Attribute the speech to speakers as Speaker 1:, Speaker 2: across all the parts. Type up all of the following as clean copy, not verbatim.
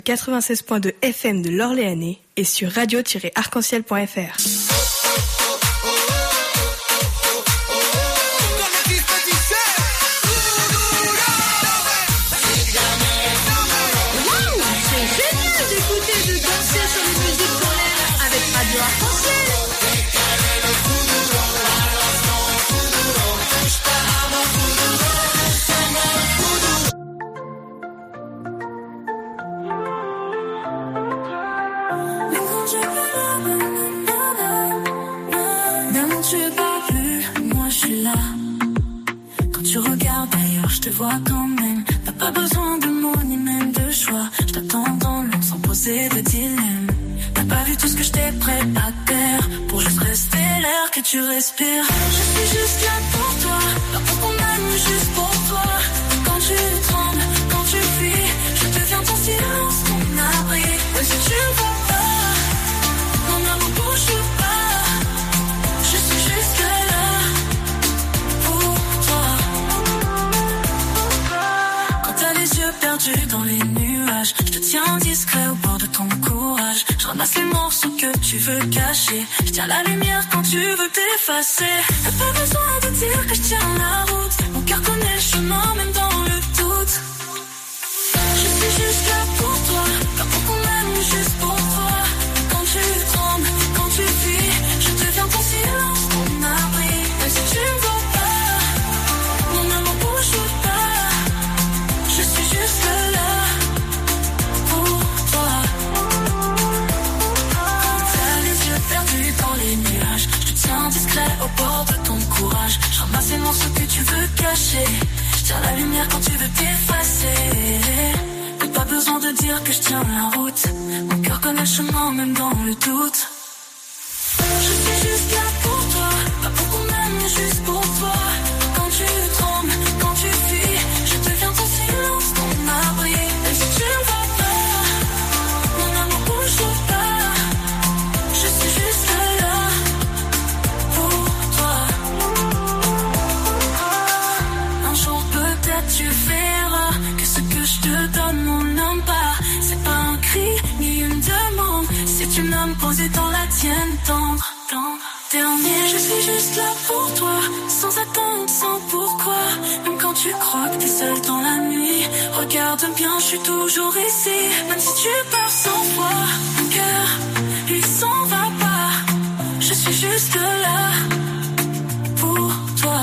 Speaker 1: 96.2 FM de l'Orléanais et sur radio-arc-en-ciel.fr.
Speaker 2: Je te vois quand même, t'as pas besoin de mots ni même de choix. Je t'attends dans l'ombre sans poser de dilemme. T'as pas vu tout ce que je t'ai prêt à terre pour juste rester l'air que tu respires. Je suis juste là pour toi, là pour qu'on aime juste pour toi. Quand tu trembles, quand tu fuis, je deviens ton silence, ton abri. Même si tu ne vois pas, mon amour bouge pas. Je suis juste là. Perdu dans les nuages, je te tiens discret au bord de ton courage. Je ramasse les morceaux que tu veux cacher. Je tiens la lumière quand tu veux t'effacer. T'as pas besoin de dire que je tiens la route. Mon cœur connaît le chemin même dans le doute. Je suis juste là pour toi, là pour qu'on aime juste pour toi. Quand tu trembles, quand tu fuis, je deviens ton silence, ton abri. Même si tu me vois pas, mon amour bouge pas. Je suis juste là pour toi. T'as les yeux perdus dans les nuages. Je te tiens discret au bord de ton courage. Je ramasse les morceaux que tu veux cacher. Je tiens la lumière quand tu veux t'effacer. T'as pas besoin de dire que je tiens la route. Mon cœur connaît le chemin même dans le doute. Je suis juste là pour toi, pas pour qu'on aime juste pour toi. Quand tu trembles, quand tu fuis, je deviens ton silence, ton abri. Même si tu ne vois pas, mon amour bouge pas. Je suis juste là pour toi. Un jour peut-être tu verras que ce que je te donne on n'aime pas. C'est pas un cri ni une demande, c'est une âme posée dans la tienne tendre. Dernier, je suis juste là pour toi, sans attendre, sans pourquoi. Même quand tu crois que t'es seul dans la nuit, regarde bien, je suis toujours ici. Même si tu pars sans foi, mon cœur, lui s'en va pas. Je suis juste là pour toi.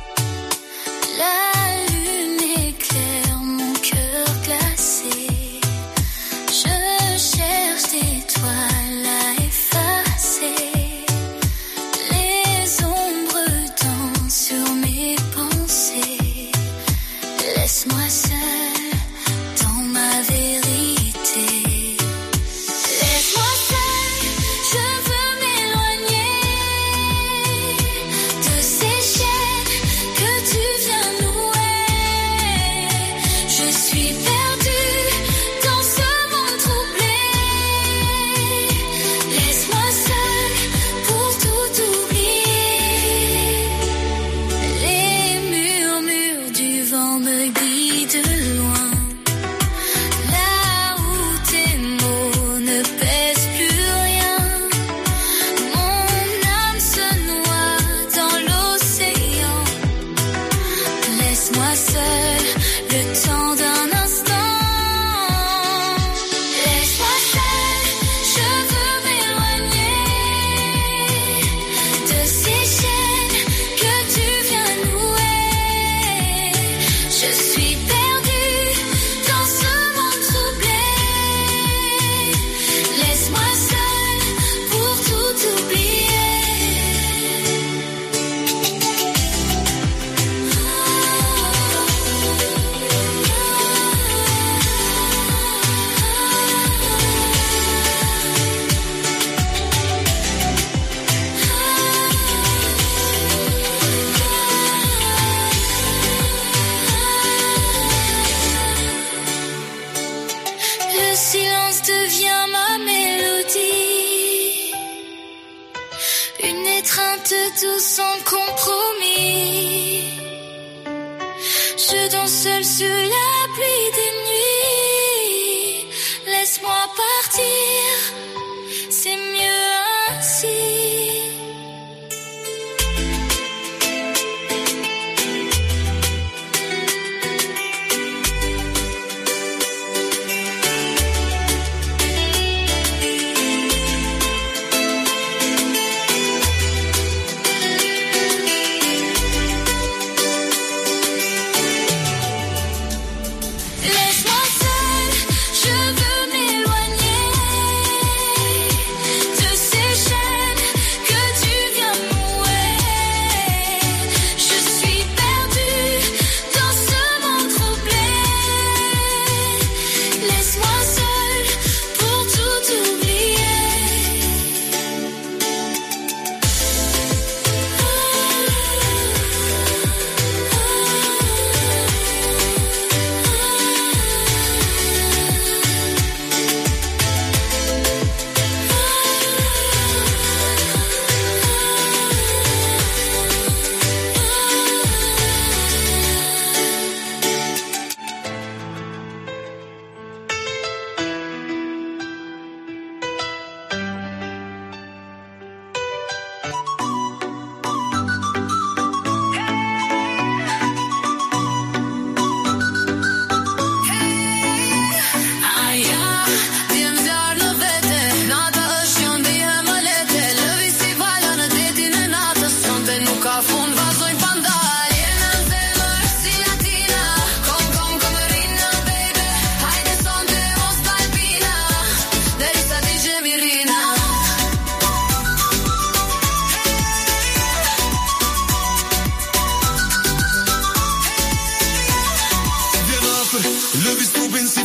Speaker 3: La lune éclaire mon cœur glacé.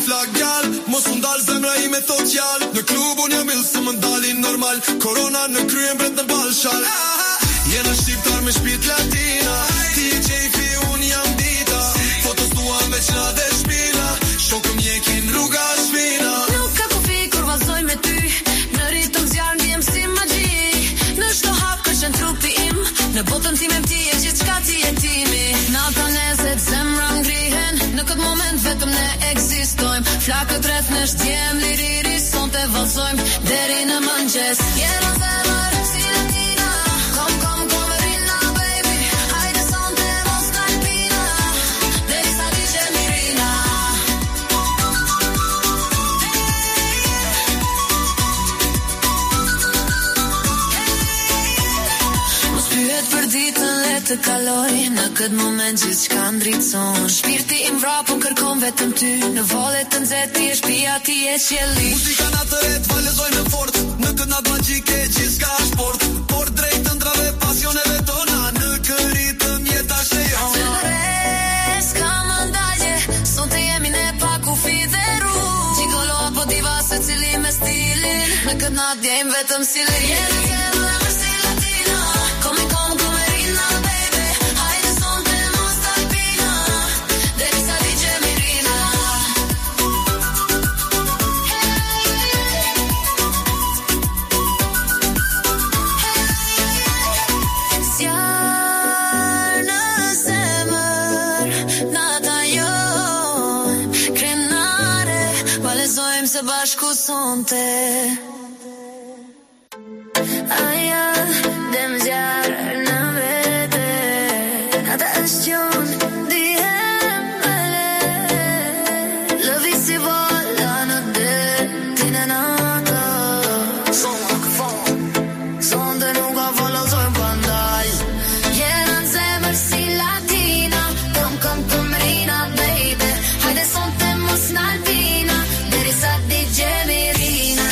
Speaker 3: flak gjall, mos u ndal zemra ime thot qjall. Në klub unë jam ill se më ndalin normal, korona në kryen bret në balshal. Jena shqiptar me shpit latina, ti e qejfi unë jam dita. Fotos tua me qna dhe shpina, shokëm jekin rruga shpina.
Speaker 2: Nuk ka kufi kur vazhdoj me ty, në ritëm zjarë ndjem si magji. Në shto hap këshën trupi im, në botën time ti e gjithë qka ti e timi. Nata nezet zemra ngrihen, në këtë moment vetëm ne eksistojmë. Flakët rreth në shtjem liriri, son të vazojmë deri në mëngjes. Jena zemër si latina, kom verina baby, hajde son të mos kalpina, deri sa diqe mirina. Mos pyet për ditën le të kaloj, në këtë moment gjithë qka ndritëson. Shpirti im vrapën kërkon vetëm ty, në valet të nxehtë ti e shpia ti e qelli.
Speaker 3: Muzika na të ret valezoj në fort, në këtë natë magjike gjithë s'ka sport. Por drejt të ndrave pasioneve tona, në këritëm jeta shlejon.
Speaker 2: Të res ka më ndalje, son të jemi ne pa kufi dhe ru. Gigolo apo diva se cili me stilin, në këtë natë djejmë vetëm si lirin. Jena zemër si latina, kom verina baby, hajde son të mos kalpina, deri sa diqe mirina. Zjarë në zemër, nata jon, krenare, valezojmë se bashku sonte. Aja, dem zjarë në vete, nata është jon, dihem mele, lëvi si vola në detin e nata. Son të nuk a valezojmë pandaj. Jena në zemër si latina, kom verina baby, hajde son të mos nalpina, deri sa diqe mirina.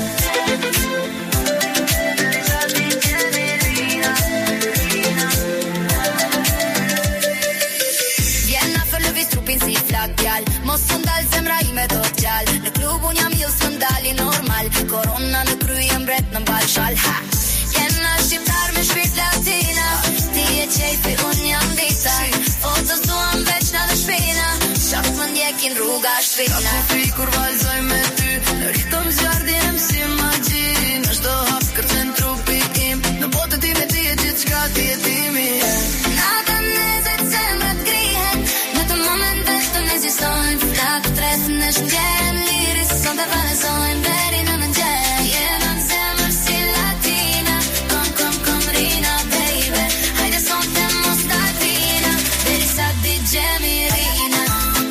Speaker 2: Vjen afer lëviz trupin si flak djall, mos u ndal zemra ime do t'gjall. Në klub unë jam ill së ndali normal, korona në kryje mbret në balshal. Jena shqiptar me shpirt latina, ti e qejfi unë jam dita. Fotos duan veç në dhe shpina, shakt më ndjekin rruga shpina.
Speaker 3: Ka kufi kur valzoj me ty, në ritëm zjarë djem si magji. Në shto hap kërcen trupi im, në botën time ti e gjithë qka ti e timi.
Speaker 2: Nata nezet zemrat grihen, në të moment vetëm ekzistojnë. Flakët rreth në shtjem liris, son të valezojnë deri në mëngjes. Jena në zemër si latina, kom verina baby, hajde son të mos kalpina, deri sa diqe mirina.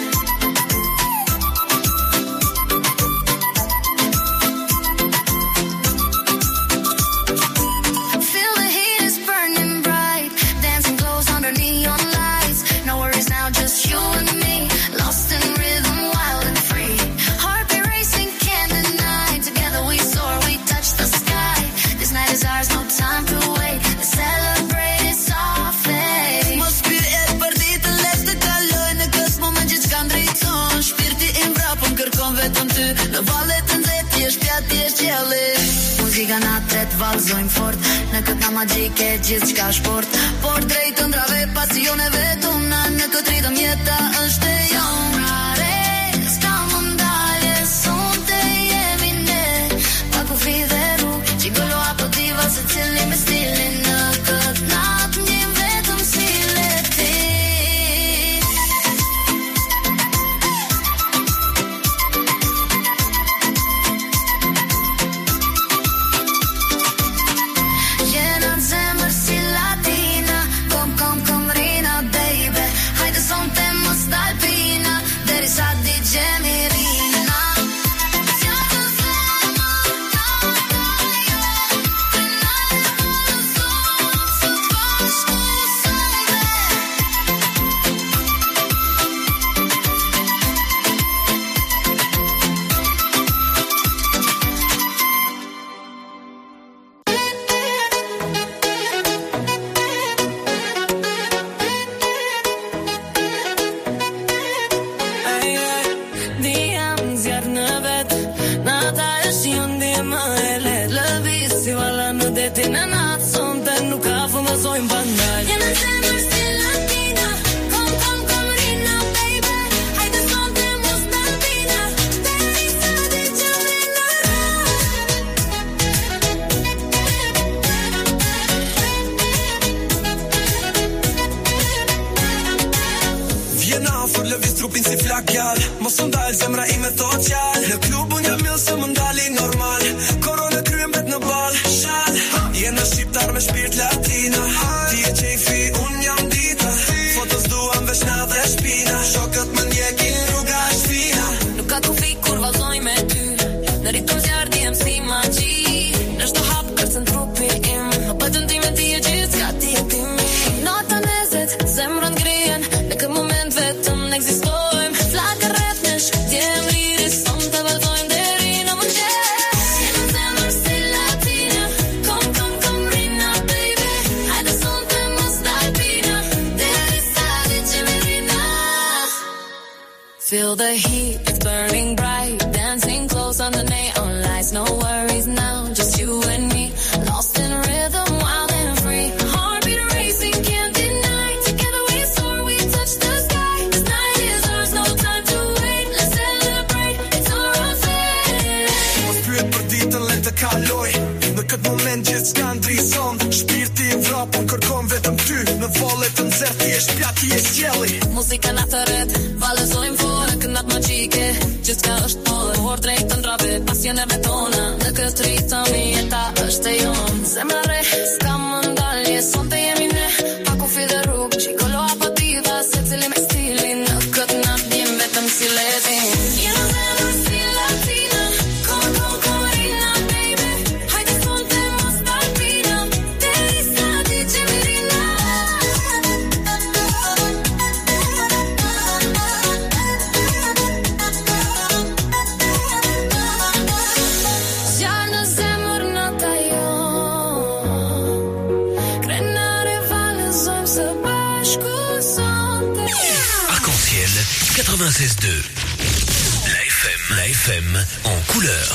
Speaker 2: Feel the heat is burning bright, dancing close under neon lights. No worries now, just you and me, lost in rhythm, wild and free. Heartbeat racing, can't deny. Together we soar, we touch the sky. This night is ours, no time to wait. Let's celebrate it softly.
Speaker 3: Mos pyet për ditën le të kaloj, në këtë moment gjithë qka ndritëson. Shpirti im vrapën kërkon vetëm ty, në valet të nxehtë ti e shpia ti e qelli.
Speaker 2: Muzika na tret vallzojmë fort, në këtë na magjike gjithë qka shport.
Speaker 3: Por drejt të ndrave pasioneve tona, në këtë ritëm jeta është e jon.
Speaker 2: Rare, s'ka më ndalje, son të jemi ne, pa kufi dhe rrug, gigolo apo diva se cili me stilin. Në këtë natë ndjem vetëm si leti. Jena në zemër si latina, kom verina në natë sonte nuk ka fund dhe zojmë bandaj. Jena zemër si latina, kom rina baby. Hajde sonte mos dalbina, deri sa di që vrina.
Speaker 3: Vjen afër lëviz trupin si flakjal, mos u ndal zemra ime thot qal. Në klubun jam mill se më ndali normal, korona kryen bet në bal. Shal, jena shqiptar me shpirt latina, ti e qefi, unë jam dita. Fotos duam veç na dhe shpina, shokët më ndjekin rruga e shpina.
Speaker 2: Nuk ka kufi kur vazoj me ty, në ritëm zjarë diem si magji. Në shto hap kërcën trupi im, më pëtën ti me ti e gjithë, ka ti e ti mi. Nota nezet, zemrën grien, në kë moment vetëm në eksistojmë. Flaka rreth nesh, djem liri, son të vazhdojmë deri në mëngjes. Jena zemër si latina, kom rina baby. Hajde son të mos dalbina, deri sa di që me rina. Feel the heat, it's burning bright, dancing close under neon lights. No worries now, just you and me, lost in rhythm, wild and free. Heartbeat racing, can't deny. Together we soar, we touch the sky. This night is ours, no time to wait. Let's celebrate, it's our affair.
Speaker 3: Mos pyet për ditën, le të kaloj. Në këtë moment gjithë s'ka ndrison, shpirti i vrapur kërkon vetëm ty. Në valle të nxehtë ti je shpjati e sjellje.
Speaker 2: Muzika na të rret, vallëzojmë fort, kënat magjike. Gjithçka është por drejt të ndrave, pasioneve tona. Në këtë ritëm jeta është e jonë. Zemra re, s'ka më ndalje, sonte jemi ne. Pa kufi dhe rrugë, qikolo apo diva, se cili me stilin. Në këtë natë dim vetëm si letin. Jena zemër si latina, kom rina baby. Hajde sonte mos dalbina, deri sa di që me rina. Zjarë në zemër në ta jo, krenare vallëzojmë së bashku sonte.
Speaker 4: Arc-en-ciel 96.2. La FM en couleur.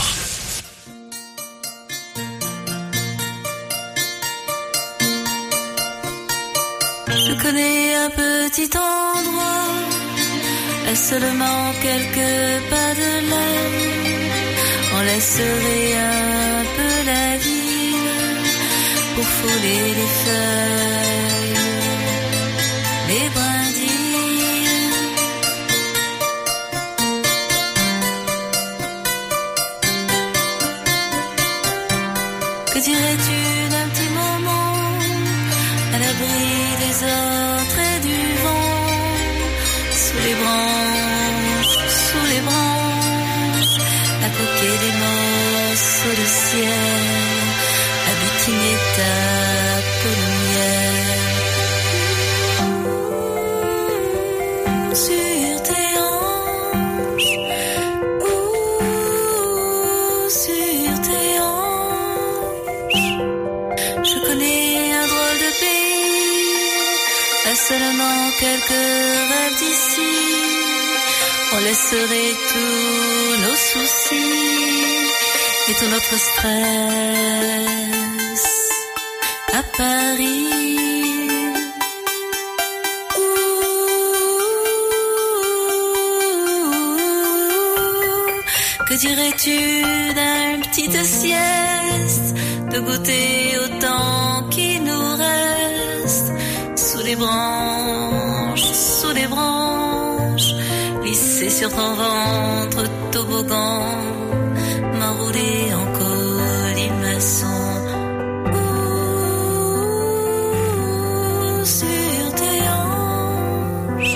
Speaker 2: Je connais un petit endroit, à seulement quelques pas de là. On laisserait un peu la ville pour fouler les feuilles, les brindilles. Que dirais-tu d'un petit moment à l'abri des autres et du vent, sous les branches, à coquer des morceaux de ciel, à butiner ta peau de miel. Sur tes hanches, sur tes hanches, je connais un drôle de pays, à seulement quelques rêves d'ici. On laisserait tous nos soucis et tout notre stress à Paris. Que dirais-tu d'une petite sieste, de goûter au temps qui nous reste, sous les branches, lisser sur ton ventre toboggan, m'enrouler en colimaçon. Sur tes hanches,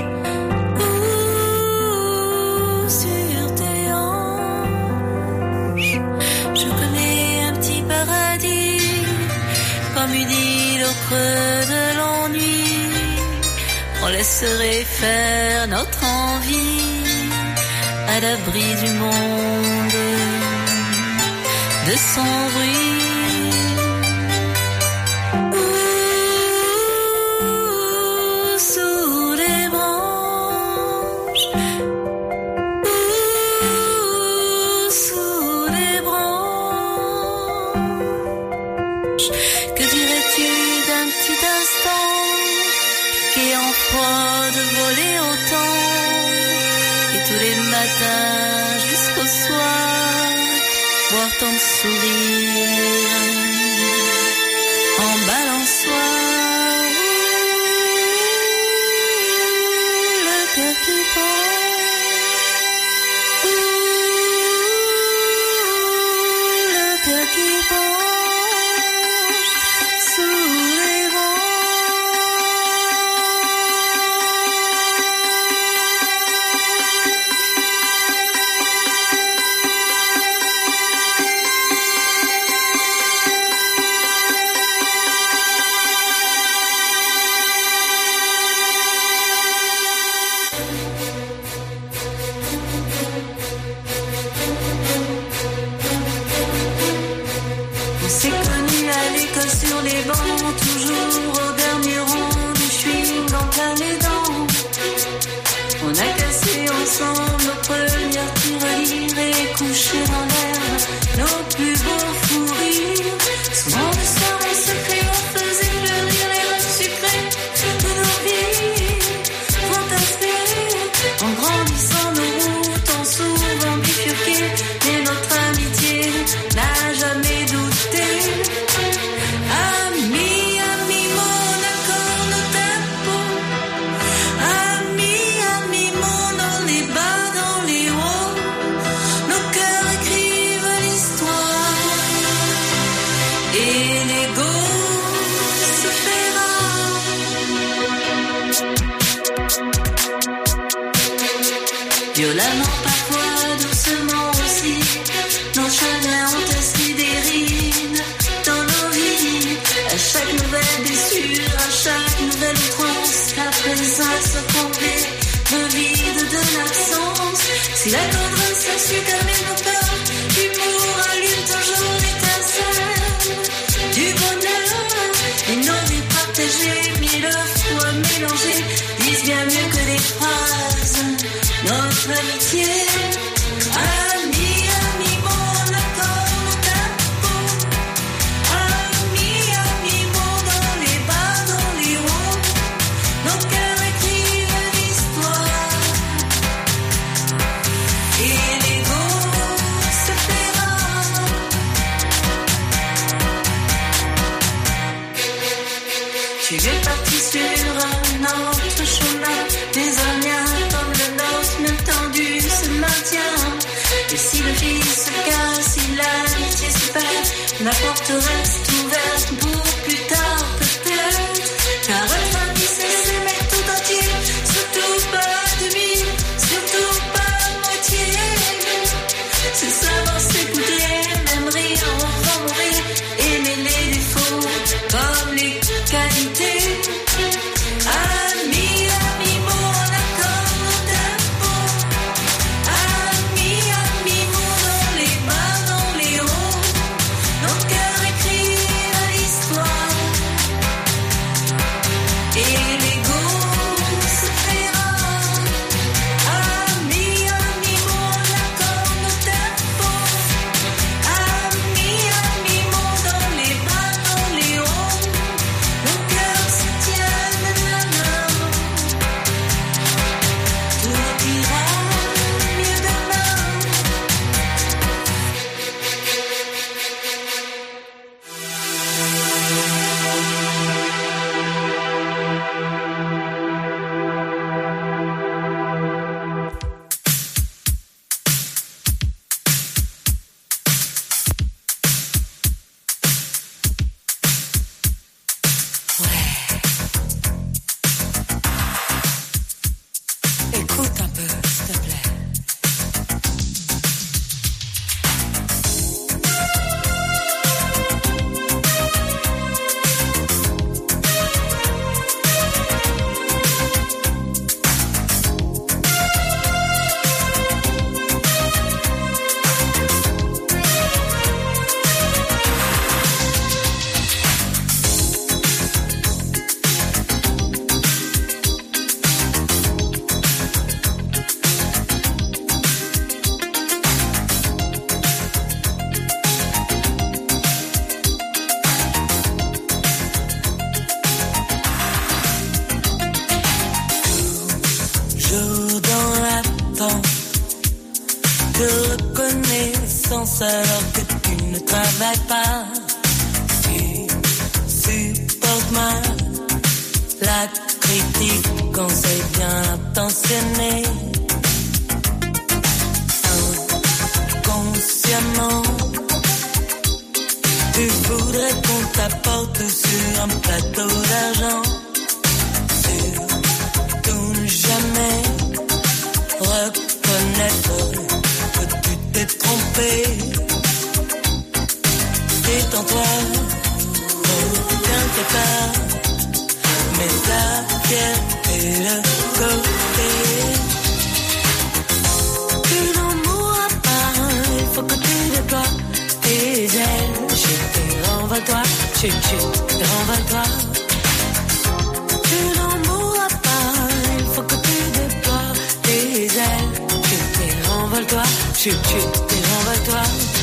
Speaker 2: sur tes hanches, je connais un petit paradis, comme une île au creux de l'ennui. On laisserait faire notre envie à l'abri du monde, de son bruit. Sous les branches, sous les branches, droit de voler autant. Et tous les matins jusqu'au soir, voir ton sourire en balançoire. Le cœur qui penche, le cœur qui penche sous les vents. On s'est connus à l'école sur les bancs, toujours au dernier rang, du chewing en plein les dents. On a cassé ensemble nos premières tirelires et couché dans l'herbe nos plus beaux fous rires. Souvent le soir en secret on faisait fleurir les rêves sucrés de nos vies fantasmées. En grandissant nos routes ont souvent bifurqué, mais notre amitié n'a jamais douté. Amis, amis, mon accord, nos tempos. Amis, amis, mon dans les bas, dans les hauts. Nos cœurs écrivent l'histoire. Et l'ego se fait rare. Violemment parfois, doucement aussi, nos chagrins ont assis des rides dans nos vies. À chaque nouvelle blessure, à chaque nouvelle outrance, la présence comblée, le vide de l'absence. Si la tendresse a su calmer nos peurs, l'humour allume toujours l'étincelle du bonheur. Et nos vies partagées, mille fois mélangées, disent bien mieux que des phrases notre amitié. Amis, amis, mon accord, nos tempos. Amis, amis, mon dans les bas, dans les hauts. Nos cœurs écrivent l'histoire. Et l'ego sens alors que tu ne travailles pas. Tu supportes mal la critique quand c'est bien intentionné. Inconsciemment, tu voudrais qu'on t'apporte sur un plateau d'argent. Surtout ne jamais reconnaître que tu t'es trompé. Détends-toi, t'inquiète pas, mais la fierté de côté. Tu n'en mourras pas, il faut que tu déploies tes ailes. Chut, renvole-toi, chut, renvole-toi. Tu n'en mourras pas, il faut que tu déploies tes ailes. Chut, renvole-toi, chut, renvole-toi.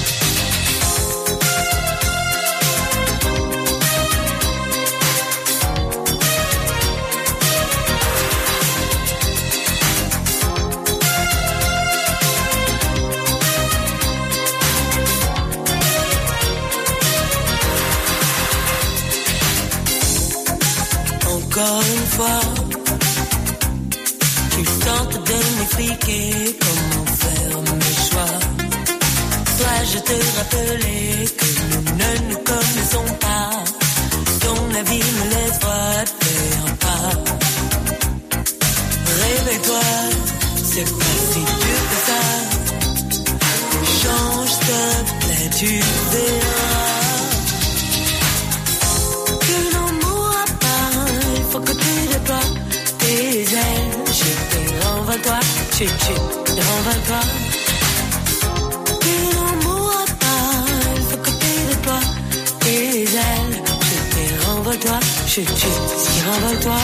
Speaker 2: Encore une fois, tu tentes de m'expliquer comment faire mes choix. Dois-je te rappeler que nous ne nous connaissons pas? Ton avis me laisse froide, fais un pas. Réveille-toi, c'est pas si dur que ça. Change, s'il te plaît, tu verras. Faut que tu déploies tes ailes. Chut, renvole-toi, chut, renvole-toi. Tu n'en mourras pas, il faut que tu déploies tes ailes. Chut, renvole-toi, chut, renvole-toi.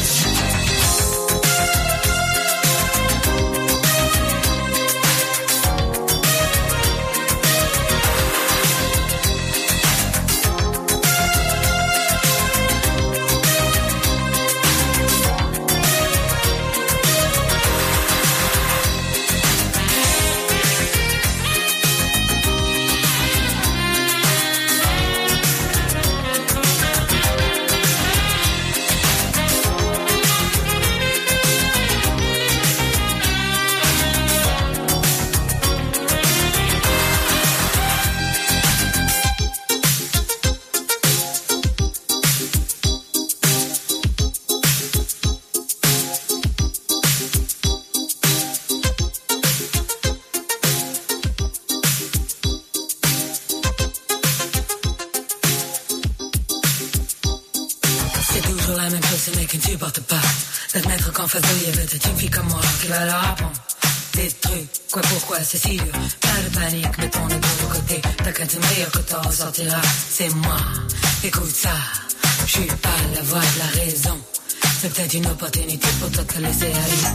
Speaker 5: C'est si dur, pas de panique, mets ton ego de côté. T'as qu'à te dire que t'en ressortiras. C'est moi, écoute ça. Je suis pas la voix de la raison. C'est peut-être une opportunité pour toi de te laisser aller.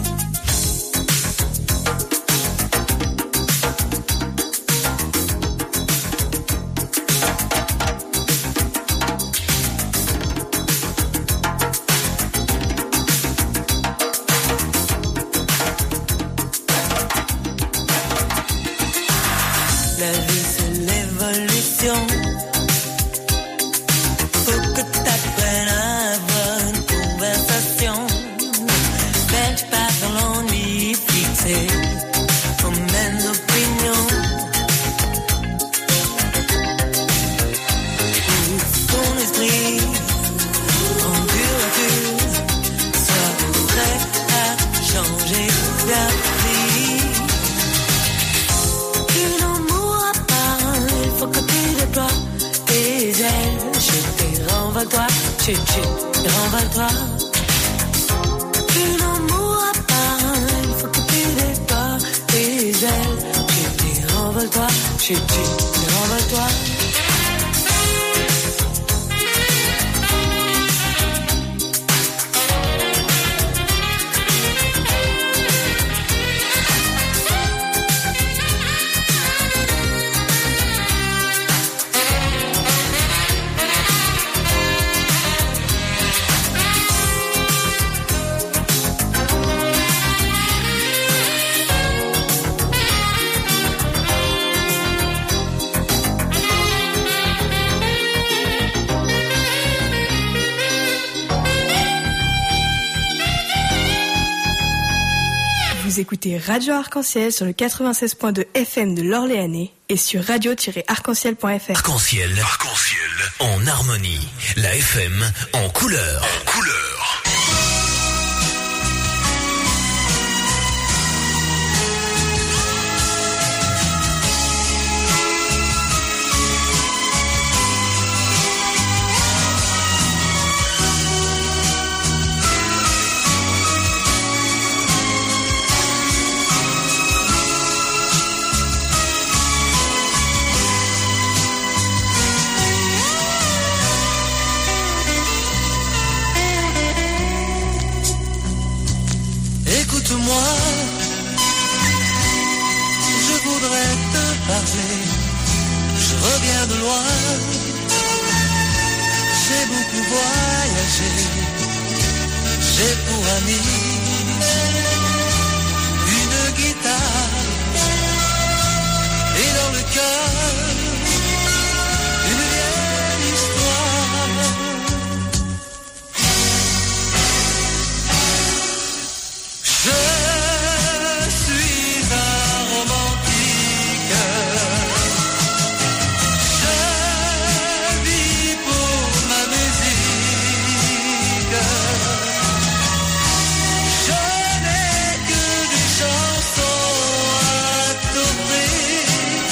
Speaker 1: Vous écoutez Radio Arc-en-Ciel sur le 96.2 FM de l'Orléanais et sur radio-arc-en-ciel.fr.
Speaker 4: Arc-en-Ciel, en harmonie. La FM en couleur.
Speaker 6: Écoute-moi, je voudrais te parler, je reviens de loin, j'ai beaucoup voyagé, j'ai pour ami une guitare et dans le cœur une vieille histoire. Je suis un romantique, je vis pour ma musique, je n'ai que des chansons à t'offrir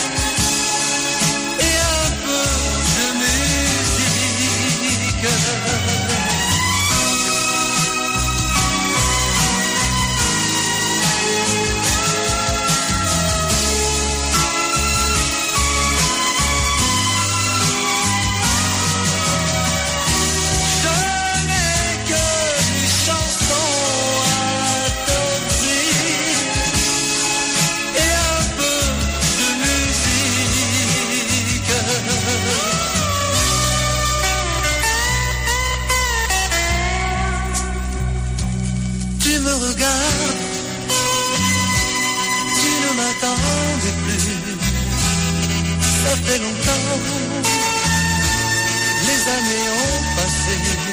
Speaker 6: et un peu de musique. Tu me regardes, tu ne m'attendais plus, ça fait longtemps, les années ont passé,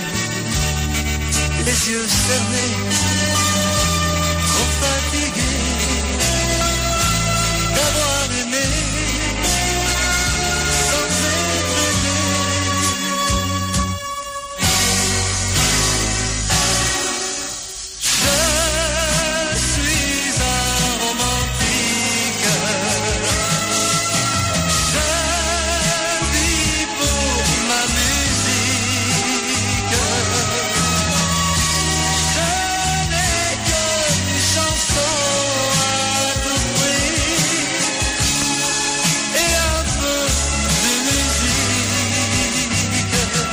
Speaker 6: les yeux cernés, trop fatigués d'avoir aimé sans être aimé. Je suis un romantique, je vis pour ma musique, je n'ai que des chansons à t'offrir et un peu de musique.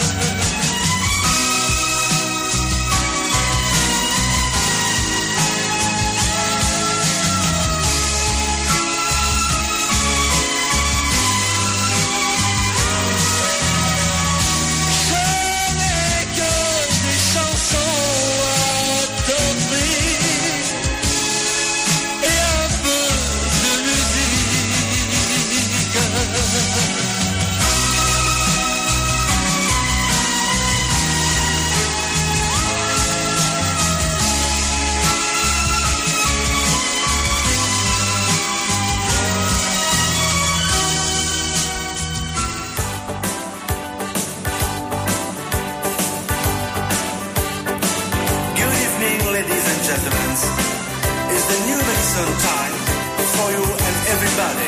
Speaker 6: Je n'ai que des chansons à t'offrir et un peu de musique.
Speaker 3: Good evening, ladies and gentlemen. It's the new medicine time for you and everybody.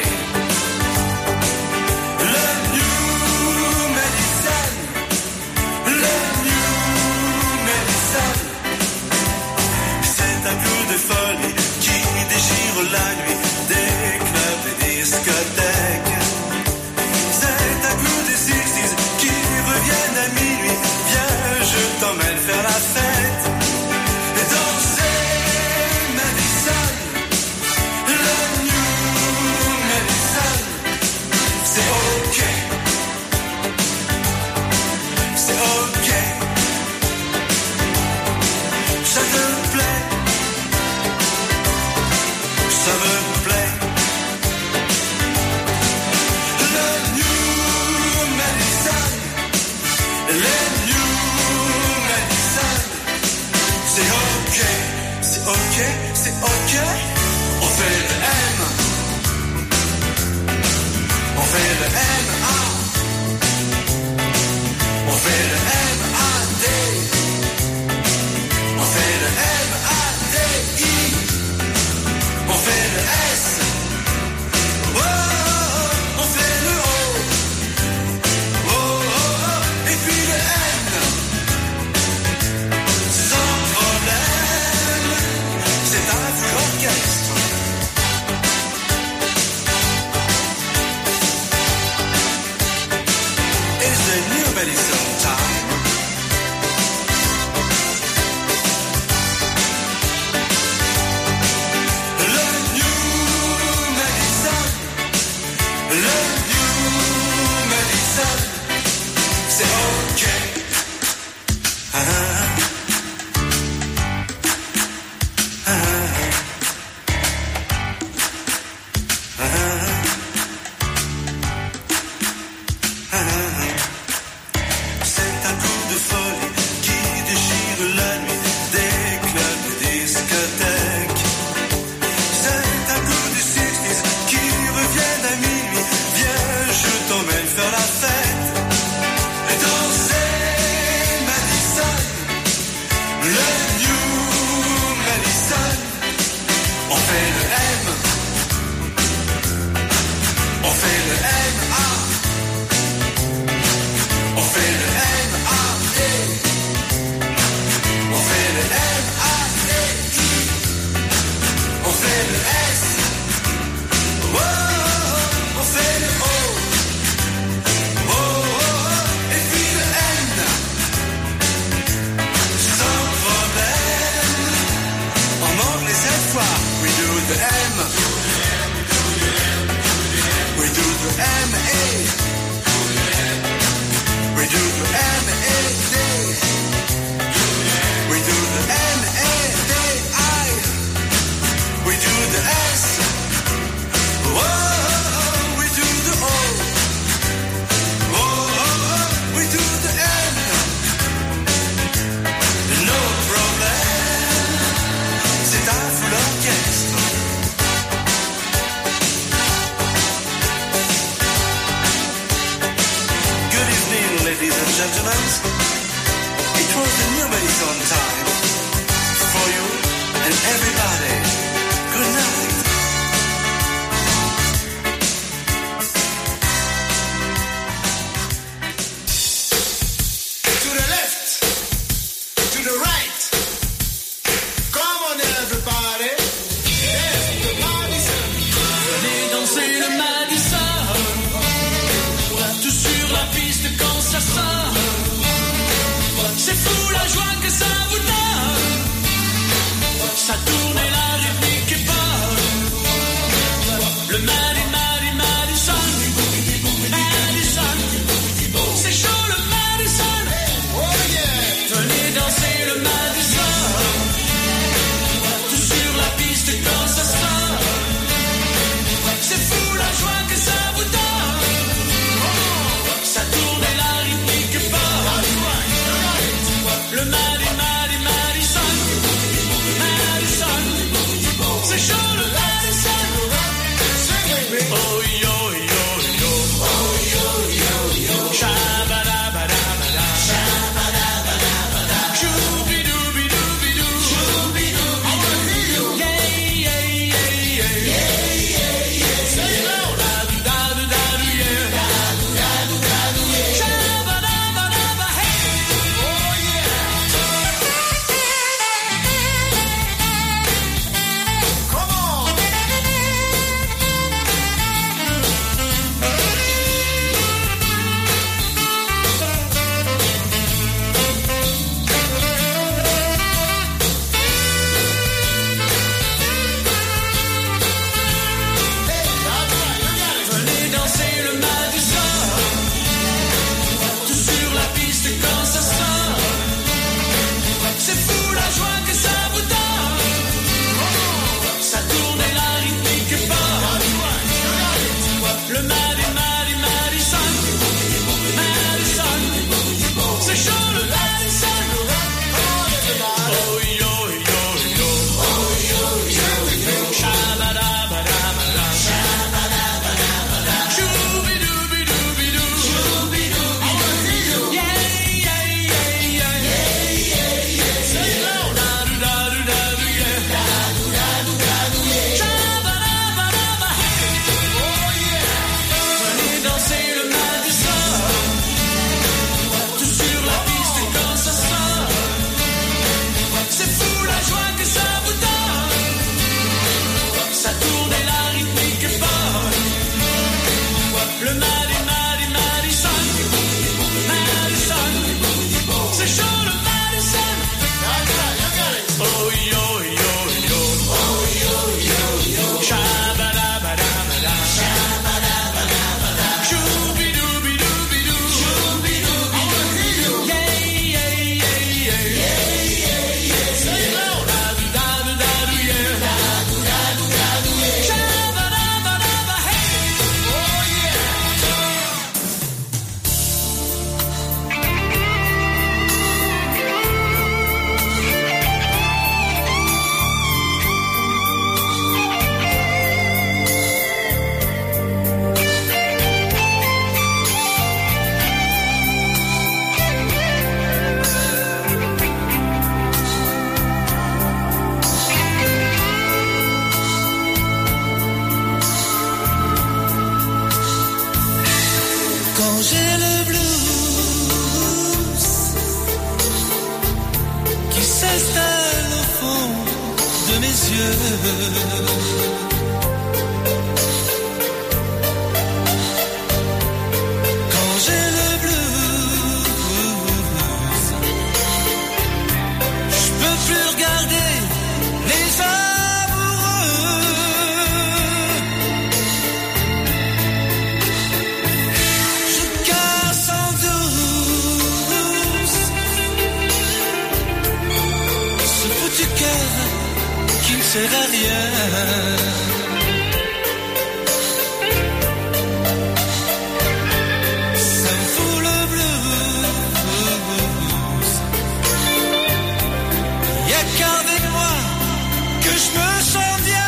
Speaker 3: Le new medicine, le new medicine. C'est un coup de folie qui déchire la nuit des clubs et des discothèques. C'est un coup de 60s qui reviennent à minuit. Viens, je t'emmène faire la fête. Et danser, Madison, le new Madison. C'est ok, c'est ok. Ça te plaît, c'est ok. On fait le M. On fait le M-A. On fait le M-A-D. On fait le M-A-D-I. On fait le S. Oh, on fait le O. Oh, oh, et puis le N. Sans problème, c'est un full orchestre. It's the new medicine time. Le new medicine. Le new medicine. C'est ok. C'est un coup de folie qui déchire la nuit des clubs, des discothèques. C'est un coup de 60s qui revient à minuit. Viens, je t'emmène faire la fête. Et danser Madison, le New Madison. On fait le M. On fait le M-A. On fait le M-A-D. On fait le M-A-D-I. On fait le S. Oh, on fait le O. Oh, et puis le N. Sans problème. En anglais cette fois. We do the M. We do the M-A. We do the M-A-D. We do the M-A-D-I. We do the S. Whoa, we do the O. Oh, we do the N. No problem. C'est un full orchestre. Good evening, ladies and gentlemen. It was the new medicine time for you and everybody. Good night. To the left, to the right. Come on, everybody. Yes, the Madison.
Speaker 2: Venez danser le Madison. Tout sur la piste quand ça sort. C'est fou la joie que ça vous donne. Ça tourne et la rythmique est bonne. Le Madison. C'est chaud le Madison.
Speaker 3: Oh yeah.
Speaker 2: Venez danser le Madison. Tout sur la piste quand ça sort. C'est fou la joie que ça vous donne. Ça tourne et la rythmique est bonne. Le Madison.
Speaker 6: yeux. Quand j'ai le blues, je peux plus regarder les amoureux. Je casse en douce ce foutu cœur qui ne sert à rien. Ça me fout le blues. Y'a qu'avec moi que je me sens bien.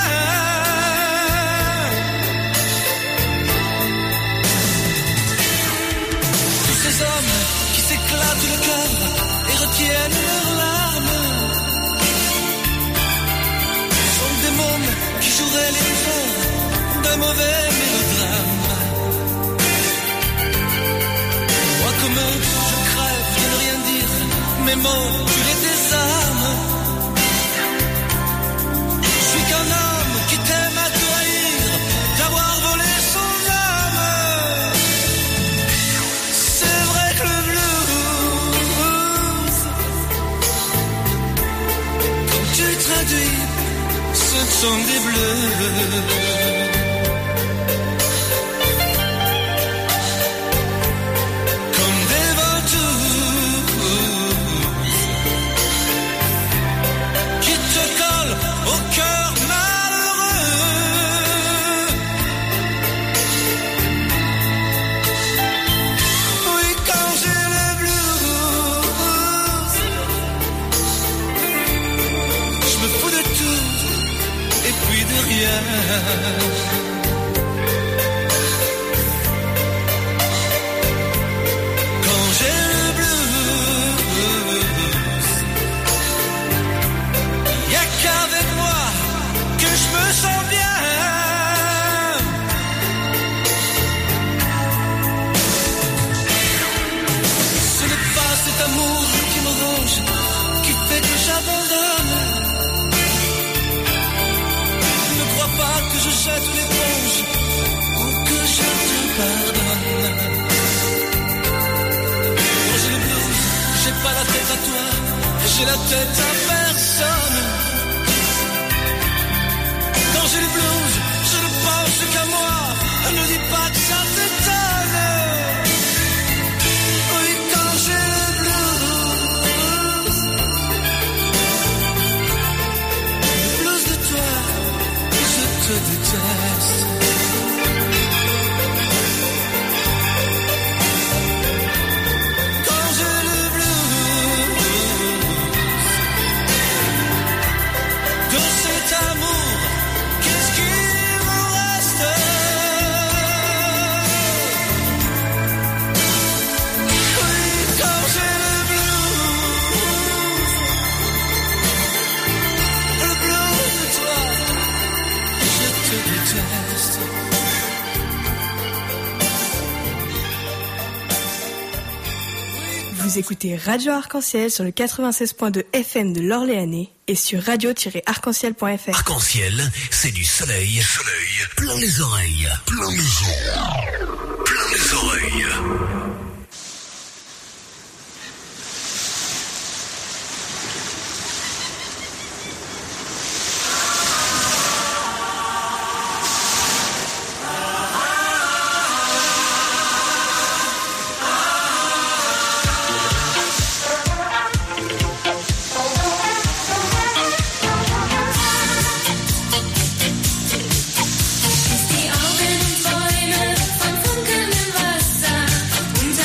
Speaker 6: Tous ces hommes qui s'éclatent le cœur et retiennent leurs larmes sont des mômes qui joueraient les heures d'un mauvais mélodrame. Moi comme eux, je crève de ne rien dire. Mes mots, tu les désarmes. Je suis qu'un homme qui t'aime à tout haïr, d'avoir volé son âme. C'est vrai que le blues, quand tu le traduis, ce sont des bleus. Comme des ventouses qui te collent au cœur malheureux. Oui, quand j'ai le blues, je me fous de tout et puis de rien. Quand j'ai le blues, y'a qu'avec moi que je me sens bien. Ce n'est pas cet amour qui me ronge, qui fait que j'abandonne. Ne crois pas que je jette l'éponge ou que je te pardonne. Quand j'ai le blues, j'ai pas la tête à toi, j'ai la tête à personne. Quand j'ai le blues, je ne pense qu'à moi, ne dis pas que ça t'étonne. Oui, quand j'ai le blues de toi, je te déteste. Quand j'ai le blues de cet amour, qu'est-ce qu'il me reste? Oui, quand j'ai le blues de toi, je te déteste.
Speaker 1: Vous écoutez Radio Arc-en-Ciel sur le 96.2 FM de l'Orléanais et sur radio-arc-en-ciel.fr.
Speaker 4: Arc-en-ciel, c'est du soleil. Soleil, plein les oreilles. Plein les oreilles. Plein les oreilles.
Speaker 2: Die Augen und Bäume von funkelndem Wasser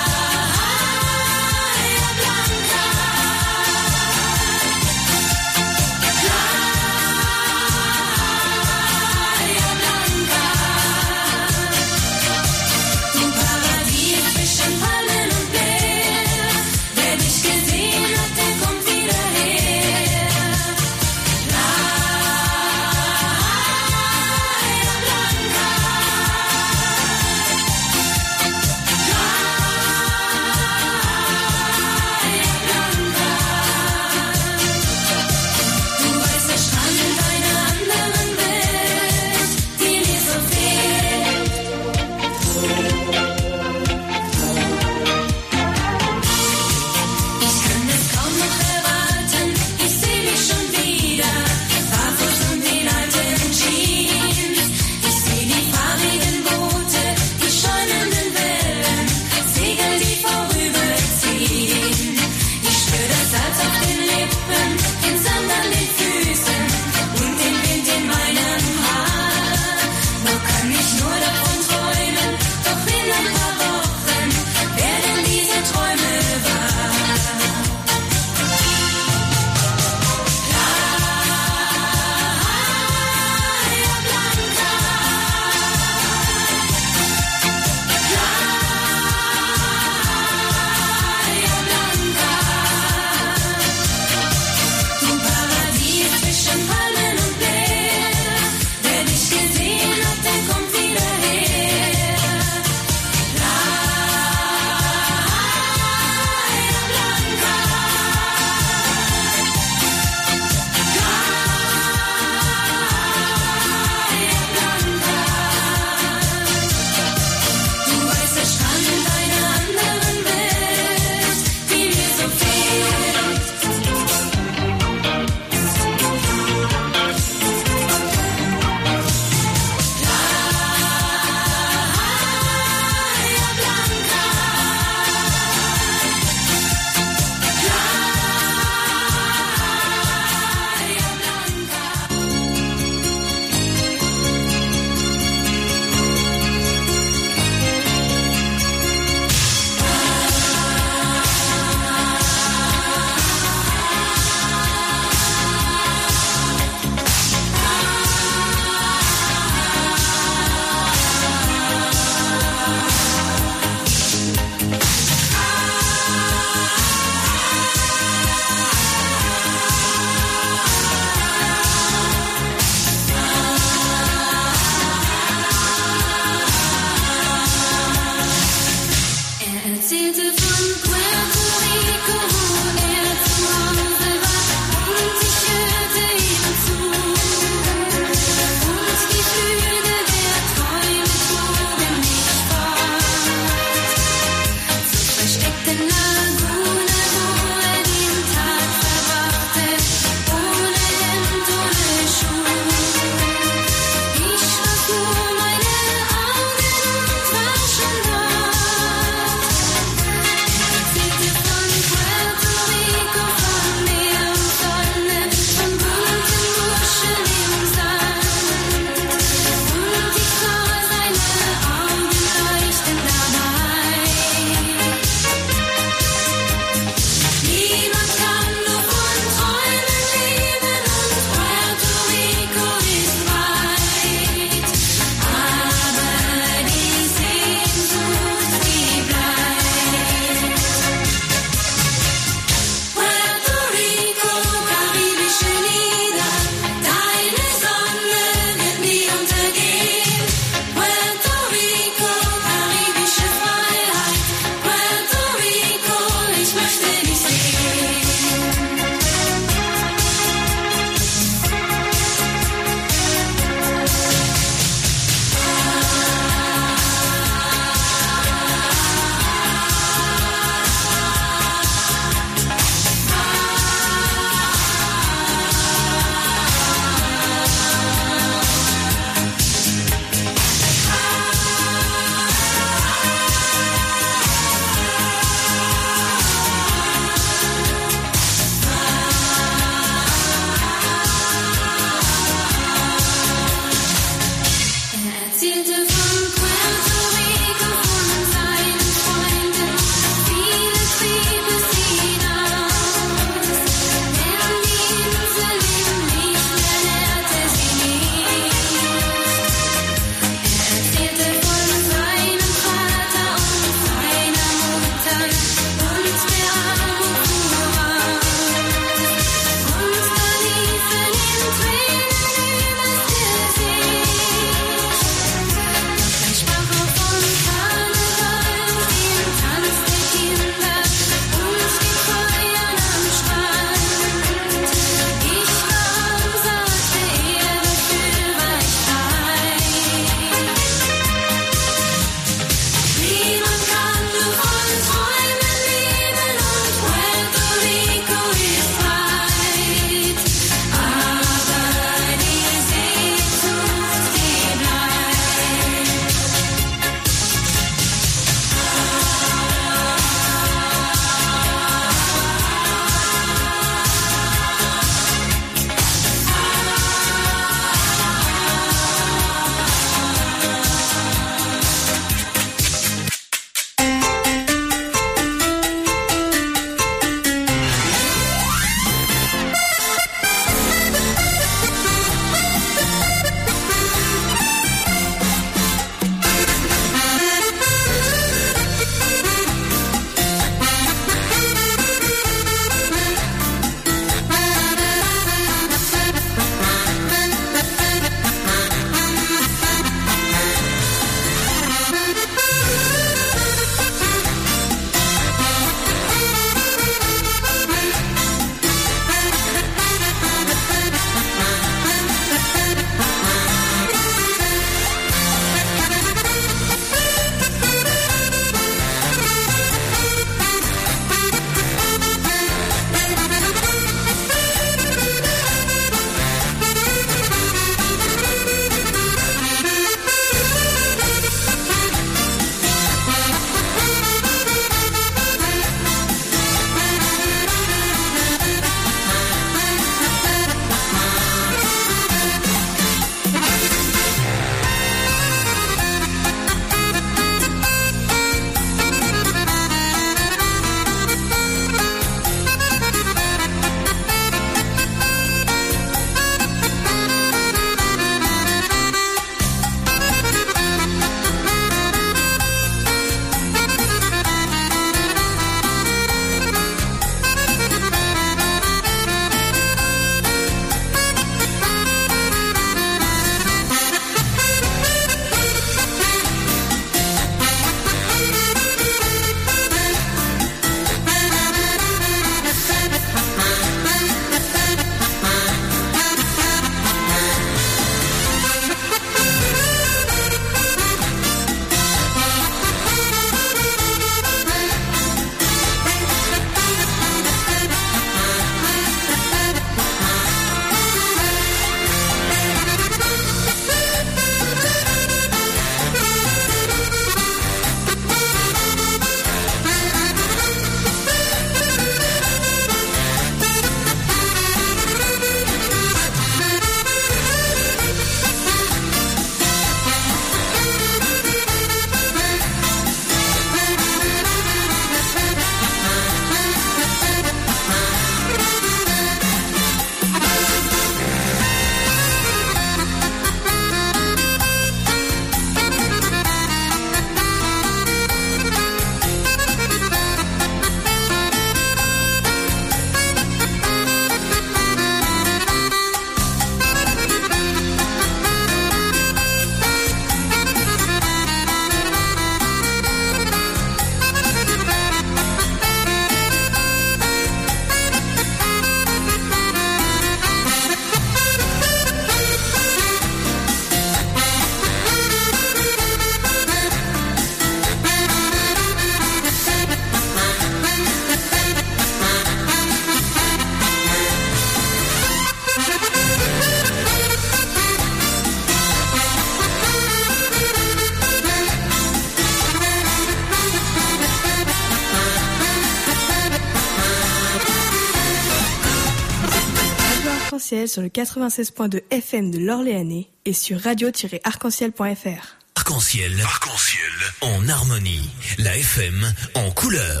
Speaker 1: Arc-en-Ciel sur le 96.2 FM de l'Orléanais et sur radio-arc-en-ciel.fr.
Speaker 4: Arc-en-ciel, en harmonie. La FM en couleur.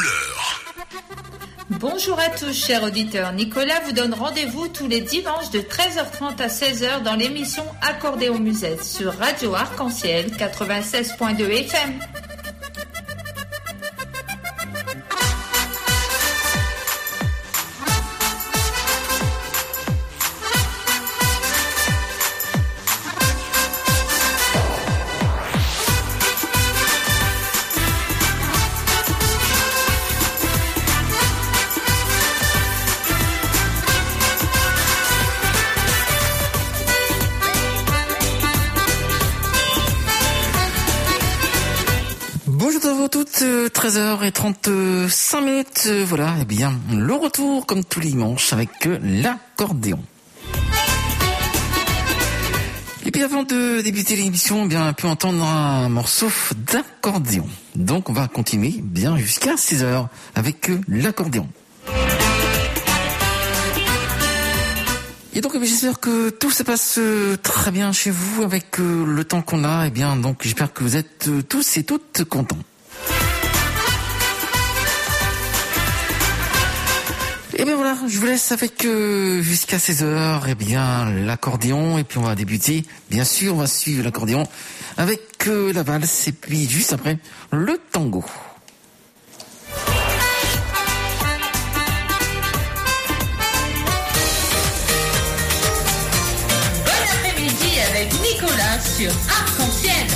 Speaker 7: Bonjour à tous, chers auditeurs. Nicolas vous donne rendez-vous tous les dimanches de 13h30 à 16h dans l'émission Accordéon Musette sur Radio Arc-en-Ciel 96.2 FM.
Speaker 8: Bonjour à toutes, 13h35, voilà, et bien, le retour comme tous les dimanches avec l'accordéon. Et puis avant de débuter l'émission, eh bien, on a pu entendre un morceau d'accordéon. Donc on va continuer bien jusqu'à 16h avec l'accordéon. Et donc j'espère que tout se passe très bien chez vous avec le temps qu'on a. Et bien donc j'espère que vous êtes tous et toutes contents. Et bien voilà, je vous laisse avec jusqu'à 16h, et bien l'accordéon, et puis on va débuter. Bien sûr, on va suivre l'accordéon avec la valse, et puis juste après, le tango.
Speaker 7: Bon après-midi avec Nicolas sur Arc-en-Ciel.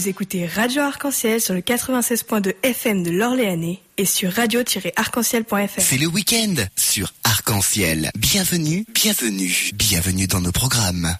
Speaker 1: écoutez Radio Arc-en-Ciel sur le 96.2 FM de l'Orléanais et sur radio-arc-en-ciel.fr.
Speaker 4: C'est le week-end sur Arc-en-Ciel. Bienvenue, bienvenue, bienvenue dans nos programmes.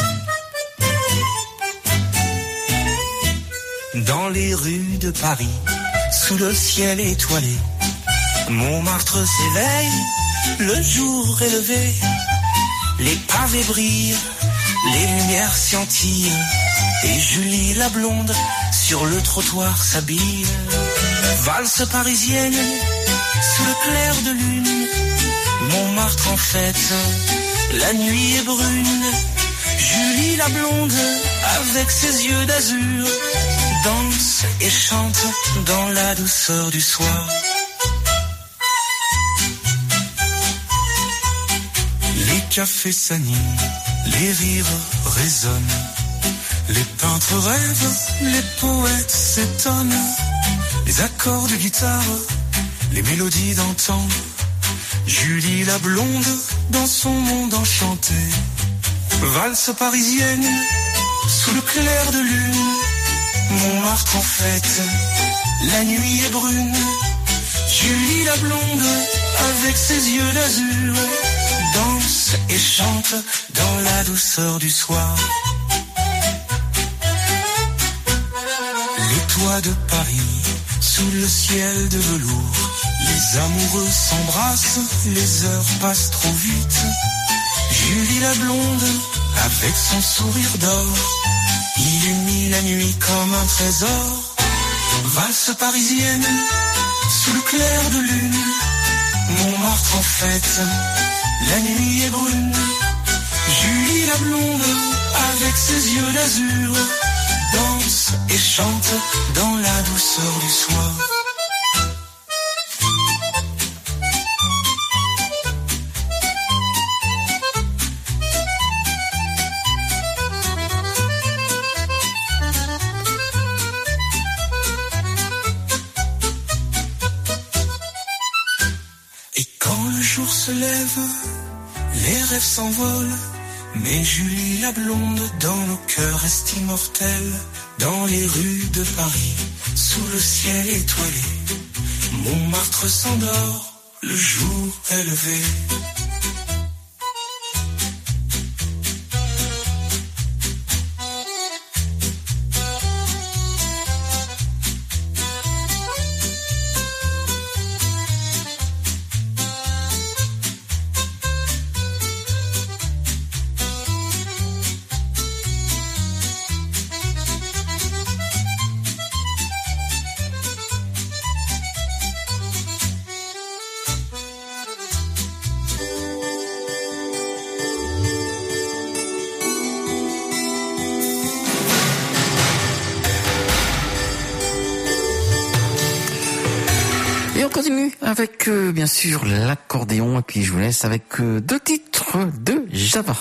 Speaker 9: Dans les rues de Paris, sous le ciel étoilé, Montmartre s'éveille, le jour est levé, les pavés brillent, les lumières scintillent, et Julie la blonde sur le trottoir s'habille. Valse parisienne, sous le clair de lune, Montmartre en fête, la nuit est brune. Julie la blonde, avec ses yeux d'azur, danse et chante dans la douceur du soir. Les cafés s'animent, les rires résonnent, les peintres rêvent, les poètes s'étonnent, les accords de guitare, les mélodies d'antan. Julie la blonde, dans son monde enchanté, valse parisienne, sous le clair de lune, Montmartre en fête, la nuit est brune. Julie la blonde, avec ses yeux d'azur, danse et chante dans la douceur du soir. Les toits de Paris, sous le ciel de velours, les amoureux s'embrassent, les heures passent trop vite. Julie la blonde, avec son sourire d'or, illumine la nuit comme un trésor. Valse parisienne, sous le clair de lune, Montmartre en fête, la nuit est brune. Julie la blonde, avec ses yeux d'azur, danse et chante dans la douceur du soir. Se lève, les rêves s'envolent, mais Julie la blonde dans nos cœurs reste immortelle. Dans les rues de Paris, sous le ciel étoilé, Montmartre s'endort, le jour est levé.
Speaker 8: Avec bien sûr l'accordéon et puis je vous laisse avec 2 titres de Java.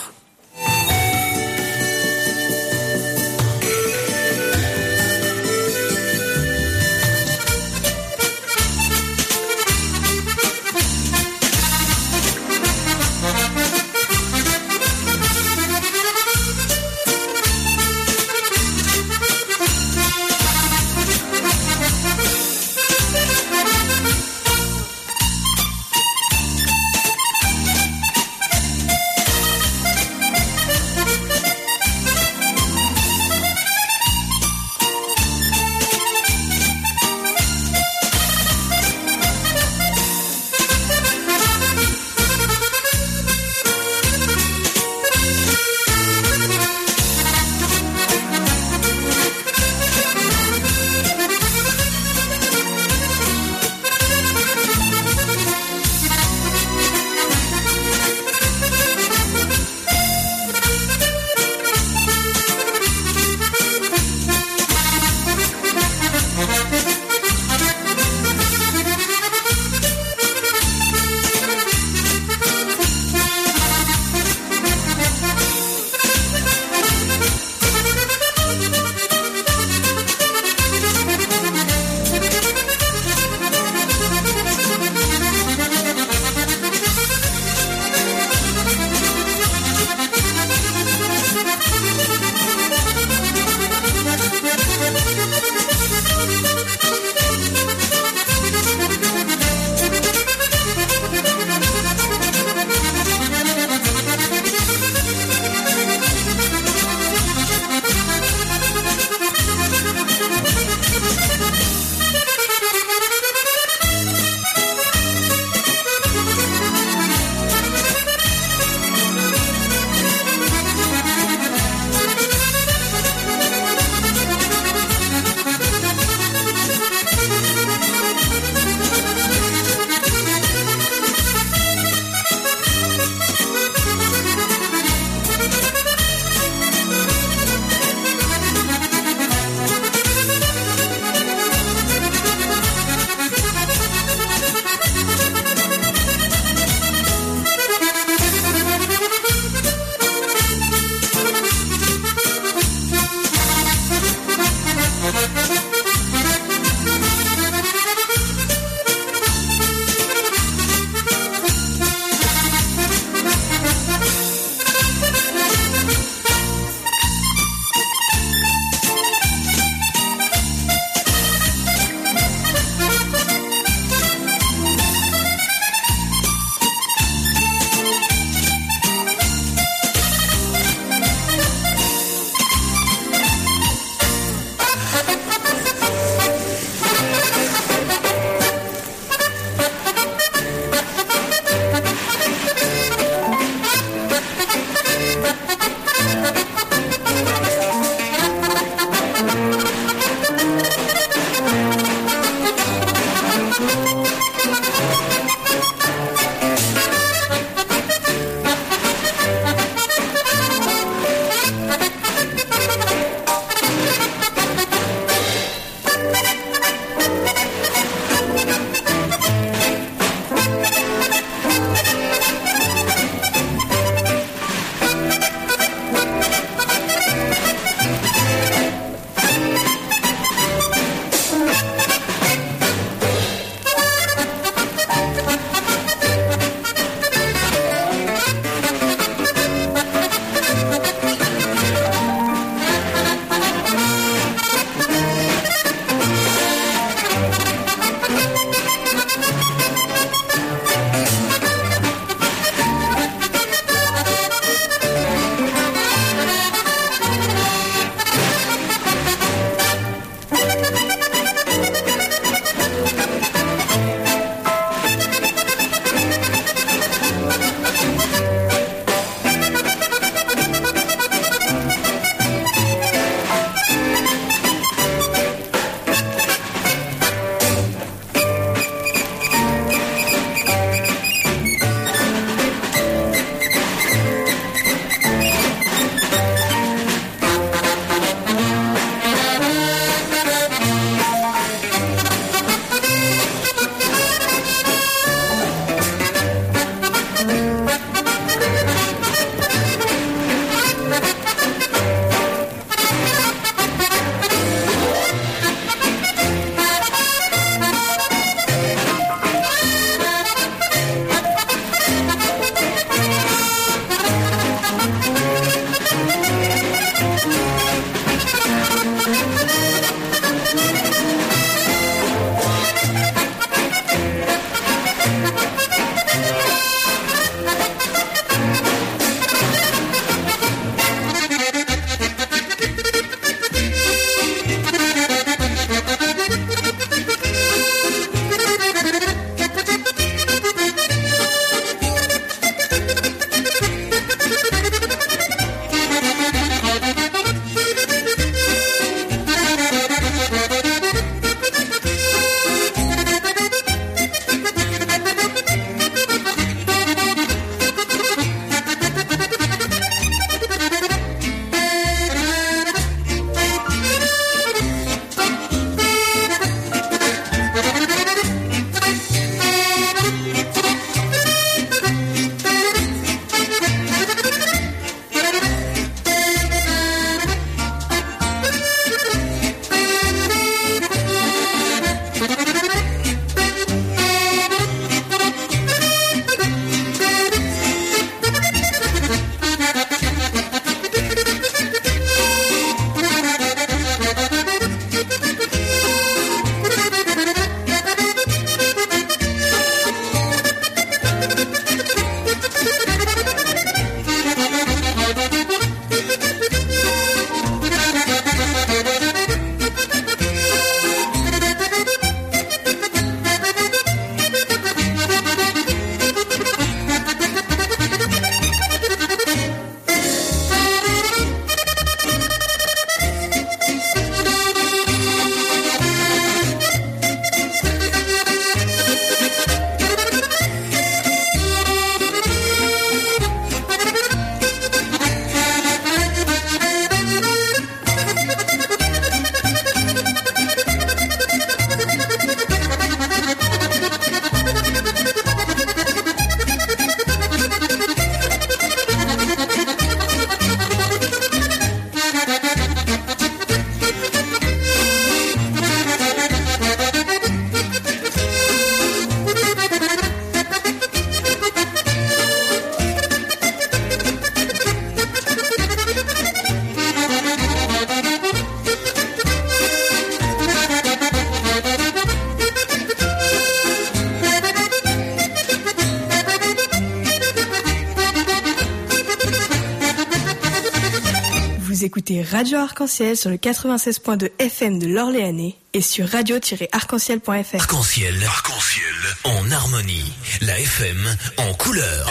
Speaker 1: Vous écoutez Radio Arc-en-Ciel sur le 96.2 FM de l'Orléanais et sur radio-arc-en-ciel.fr.
Speaker 4: Arc-en-ciel, en harmonie. La FM en couleur.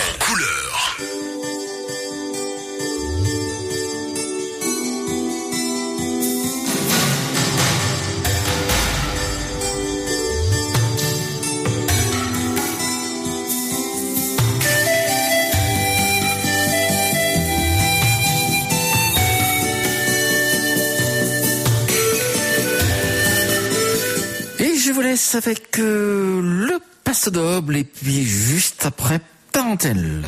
Speaker 8: Je vous laisse avec le Paso Doble et puis juste après Tarentelle.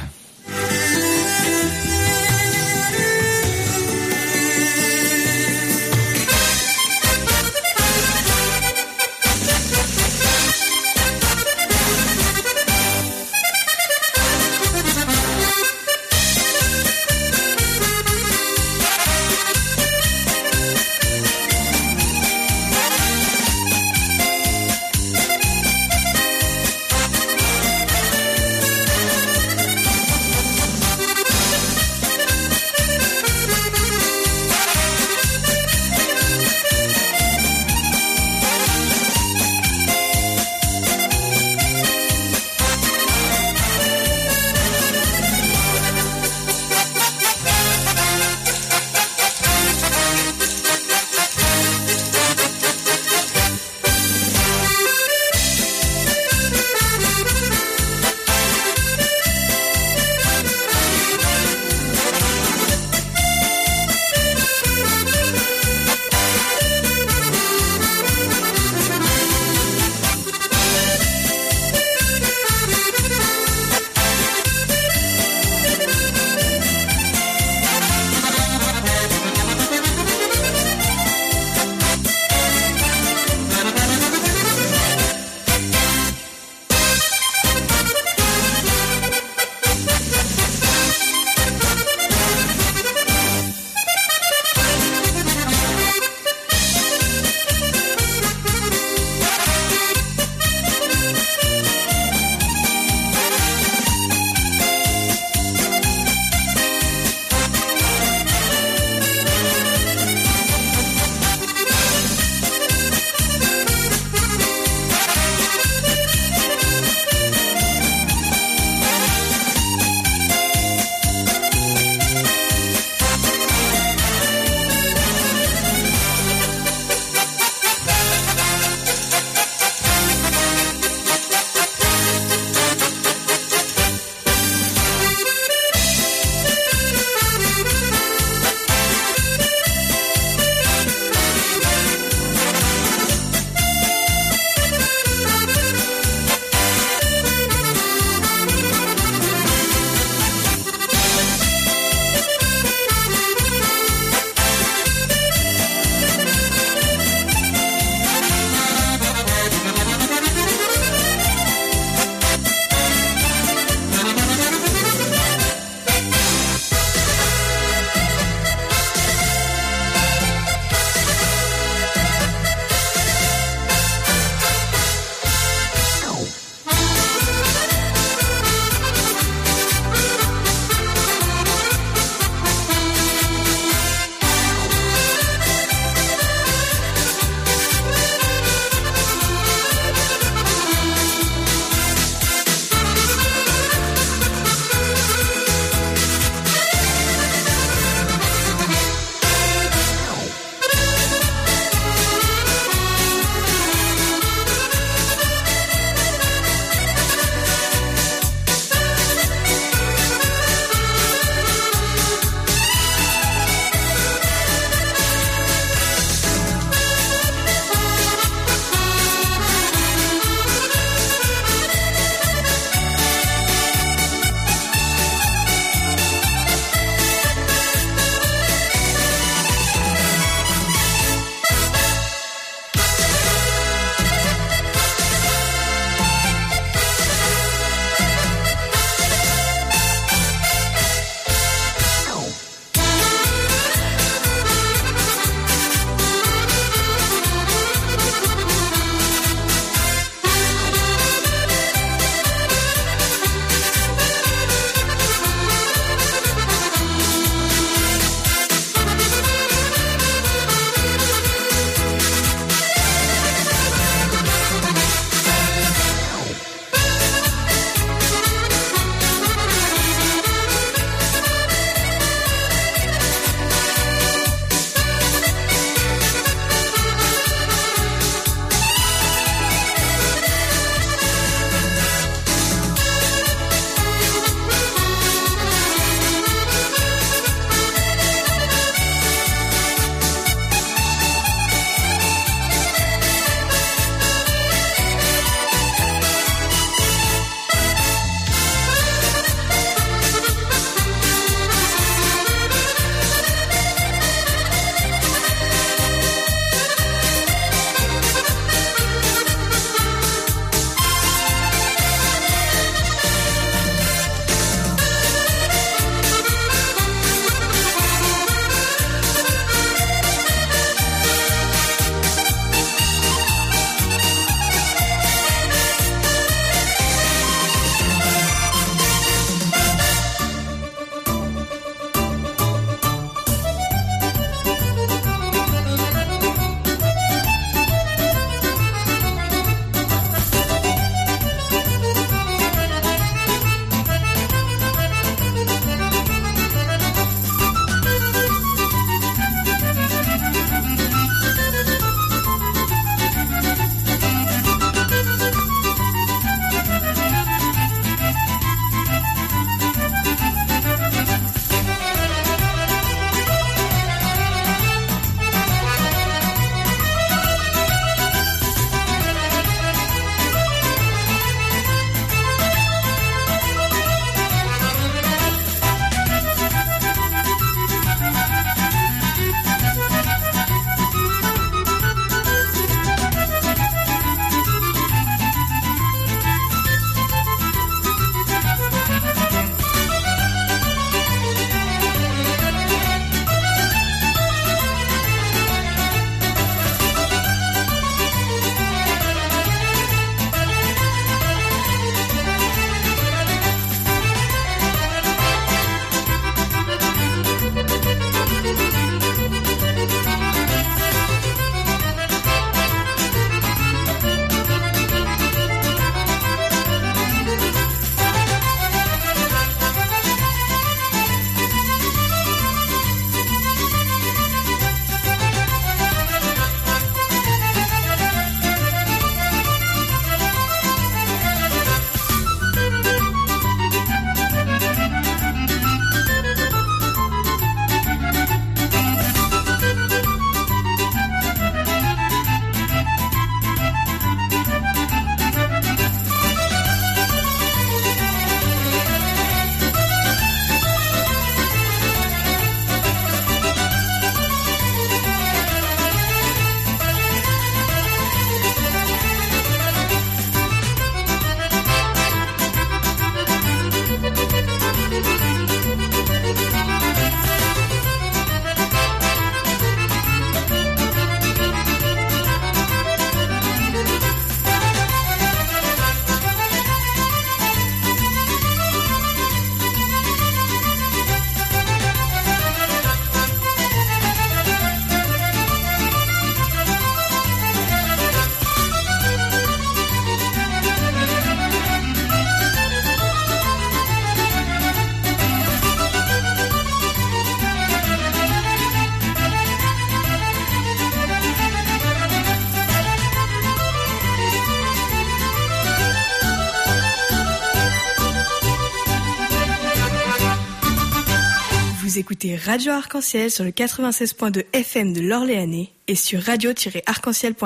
Speaker 1: Vous écoutez Radio Arc-en-Ciel sur le 96.2 FM de l'Orléanais et sur radio-arc-en-ciel.fr.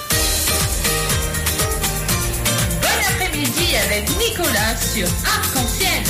Speaker 7: Bon après-midi avec Nicolas sur Arc-en-Ciel.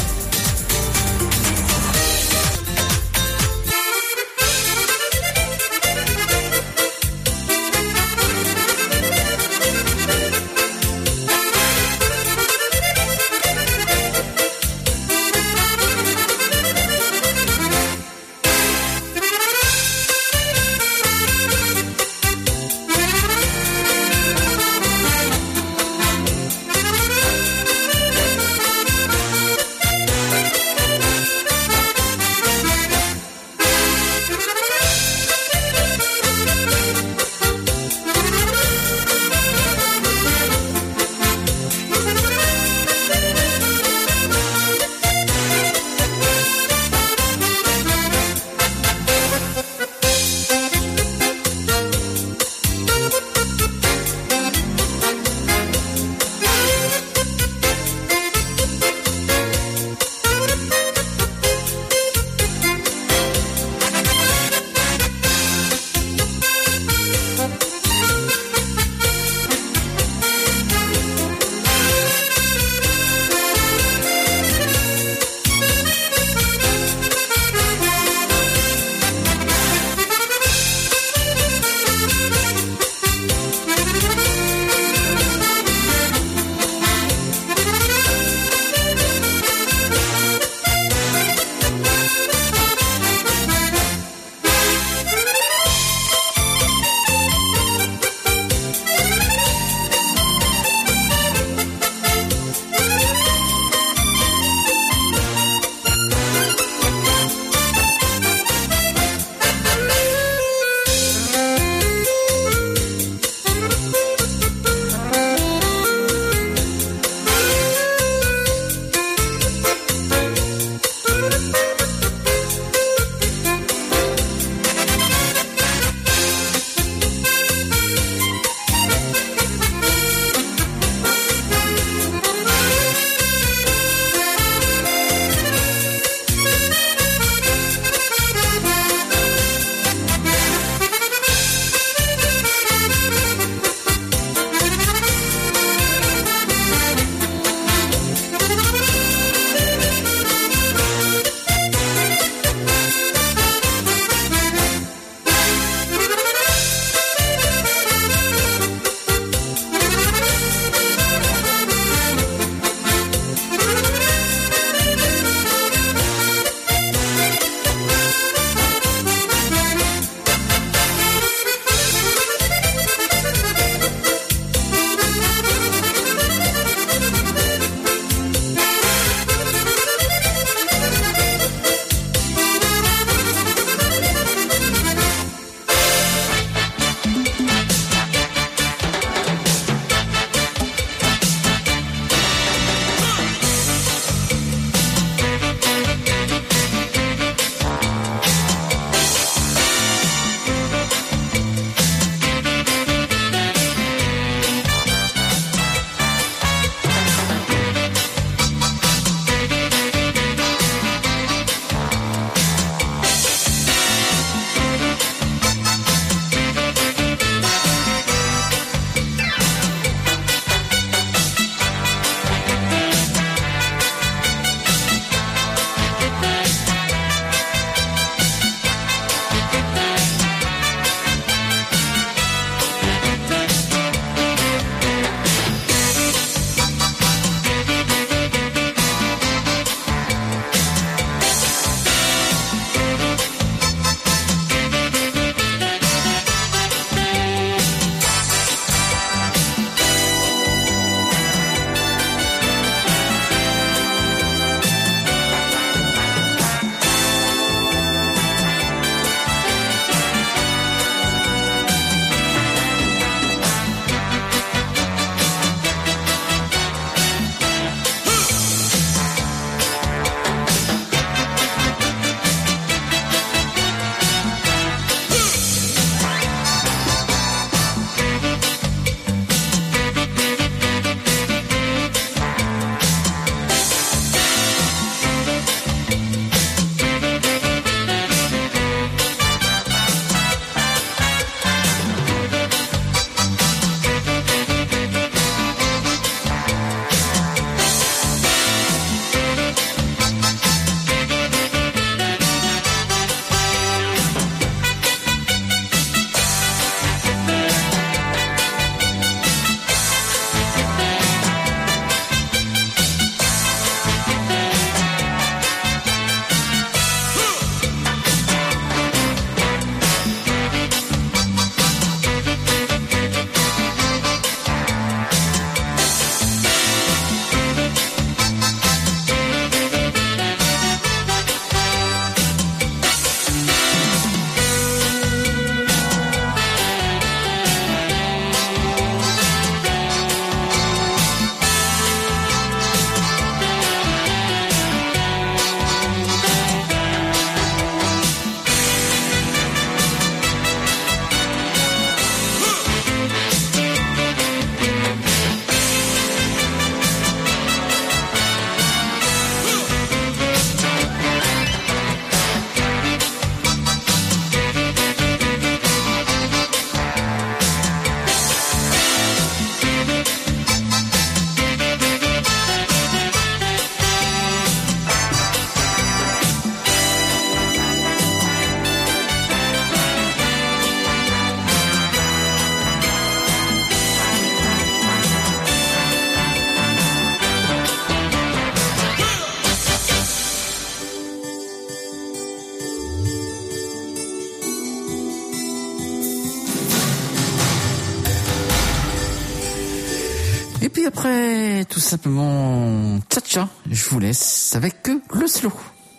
Speaker 8: puis après, tout simplement, tcha-tcha, je vous laisse avec le slow.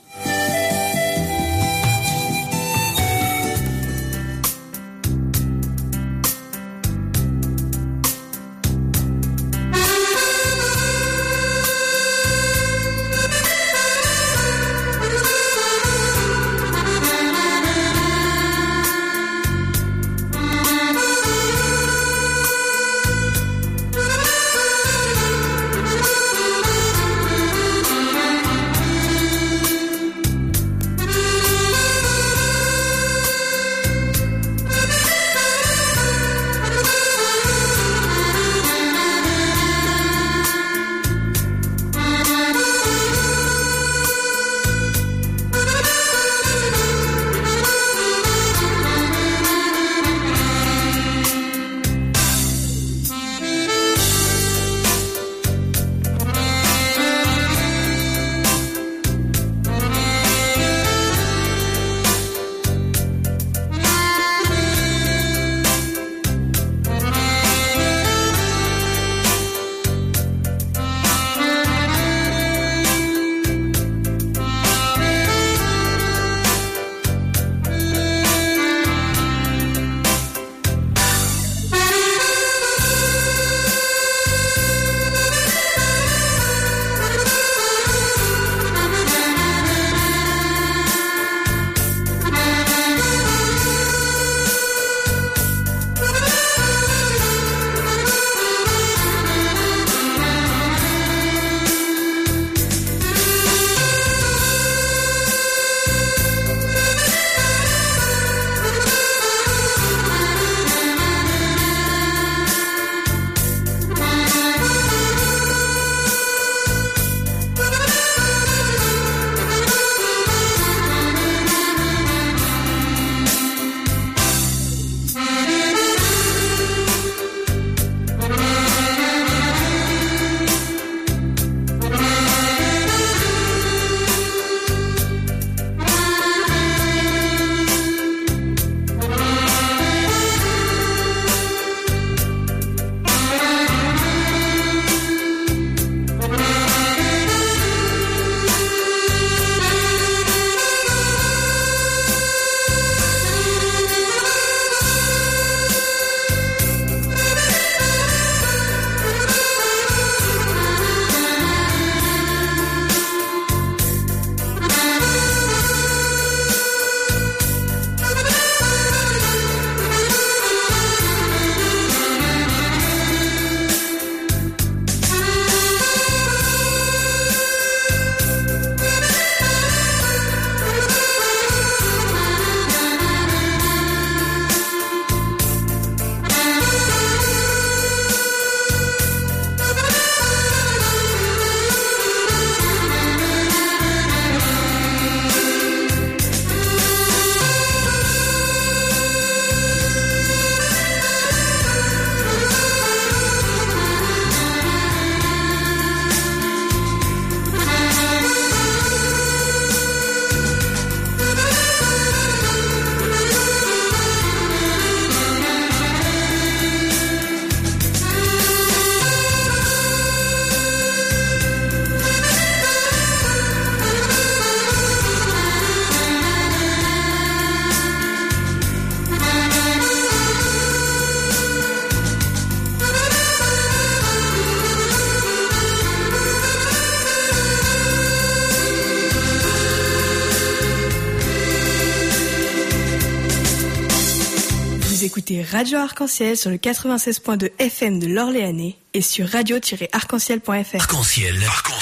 Speaker 1: écoutez Radio Arc-en-Ciel sur le 96.2 FM de l'Orléanais et sur radio-arc-en-ciel.fr.
Speaker 4: Arc-en-Ciel,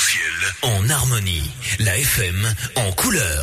Speaker 4: en harmonie. La FM en couleur.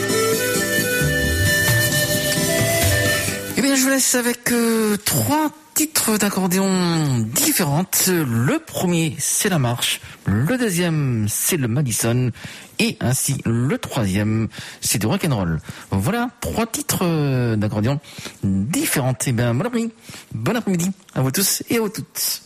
Speaker 8: Avec 3 titres d'accordéon différentes. Le premier, c'est la marche. Le deuxième, c'est le Madison. Et ainsi, le troisième, c'est du rock'n'roll. Voilà, 3 titres d'accordéon différents. Et bien, bon après-midi à vous tous et à vous toutes.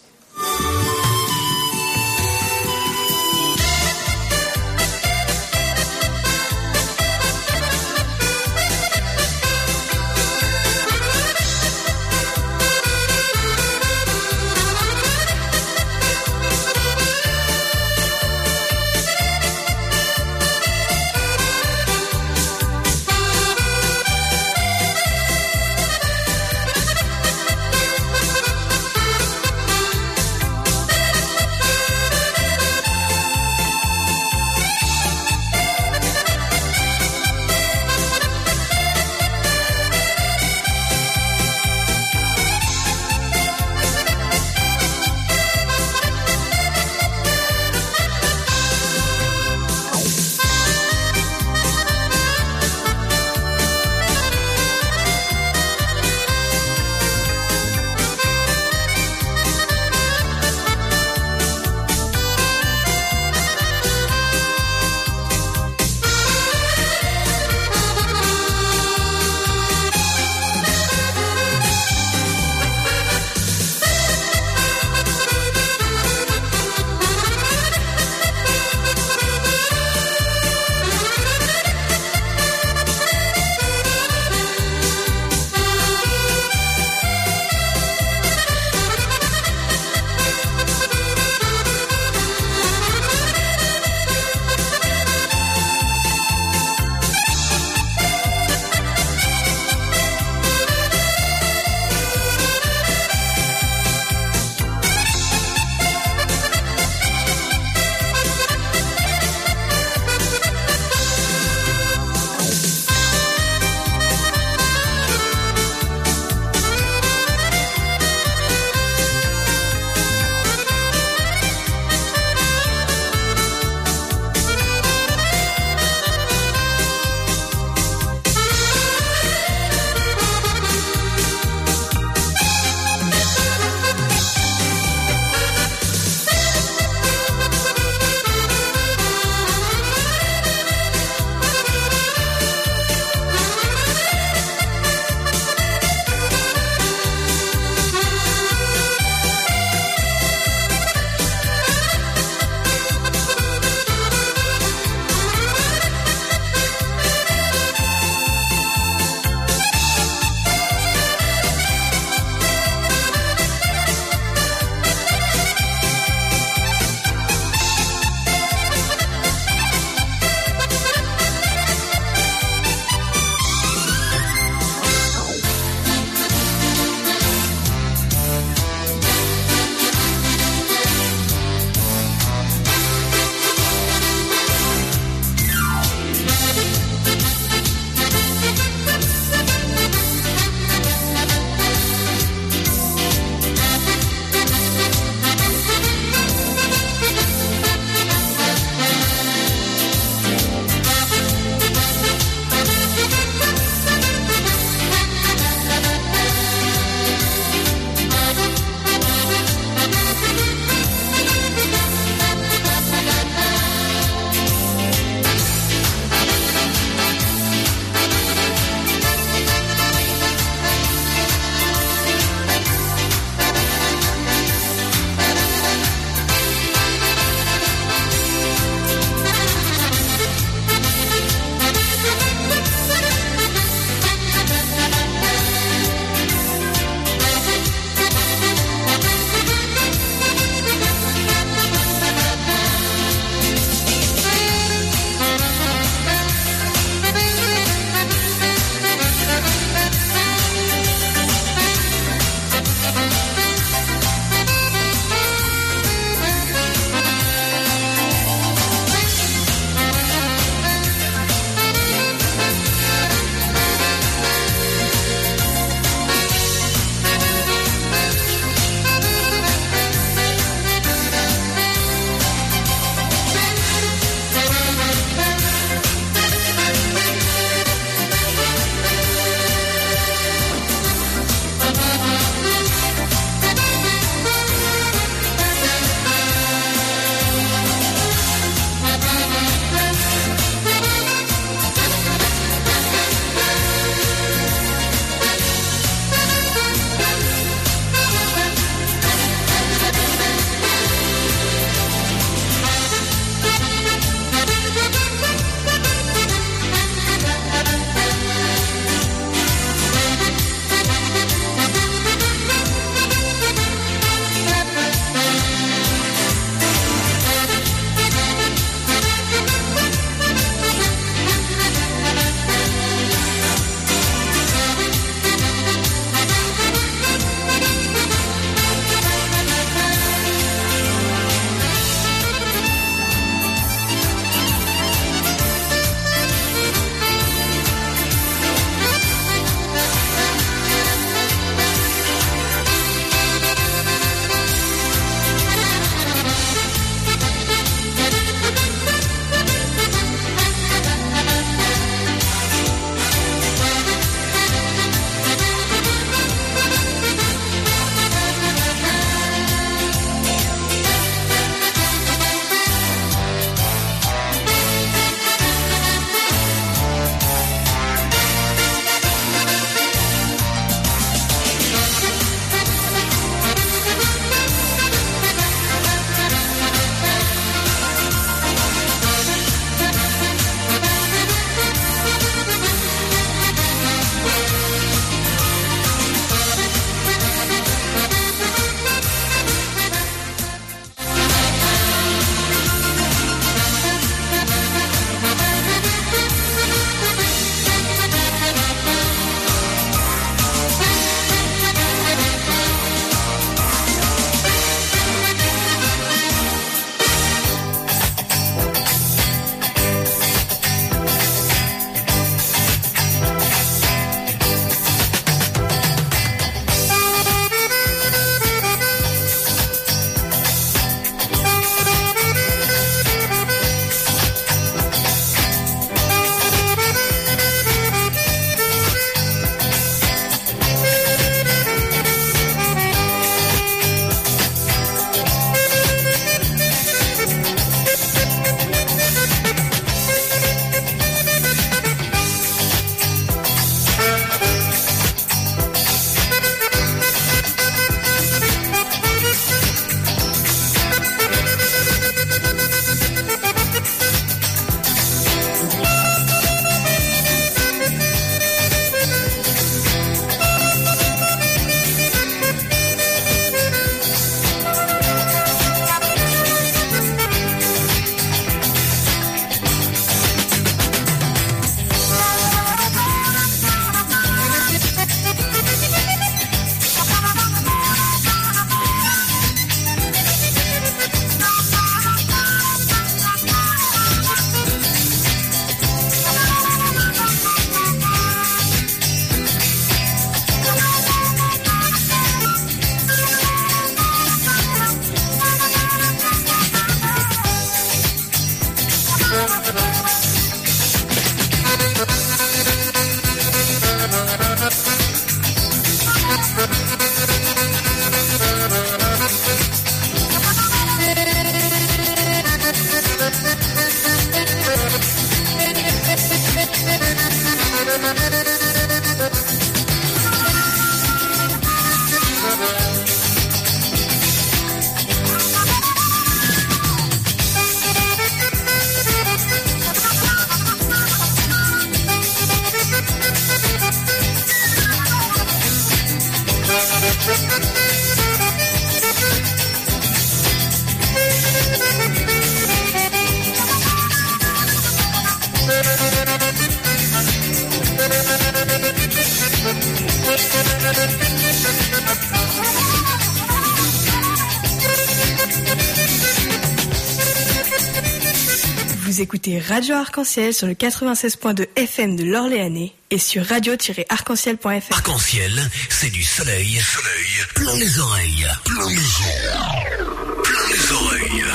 Speaker 1: Vous écoutez Radio Arc-en-Ciel sur le 96.2 FM de l'Orléanais et sur radio-arc-en-ciel.fr.
Speaker 4: Arc-en-ciel, c'est du soleil, plein les oreilles, plein les oreilles.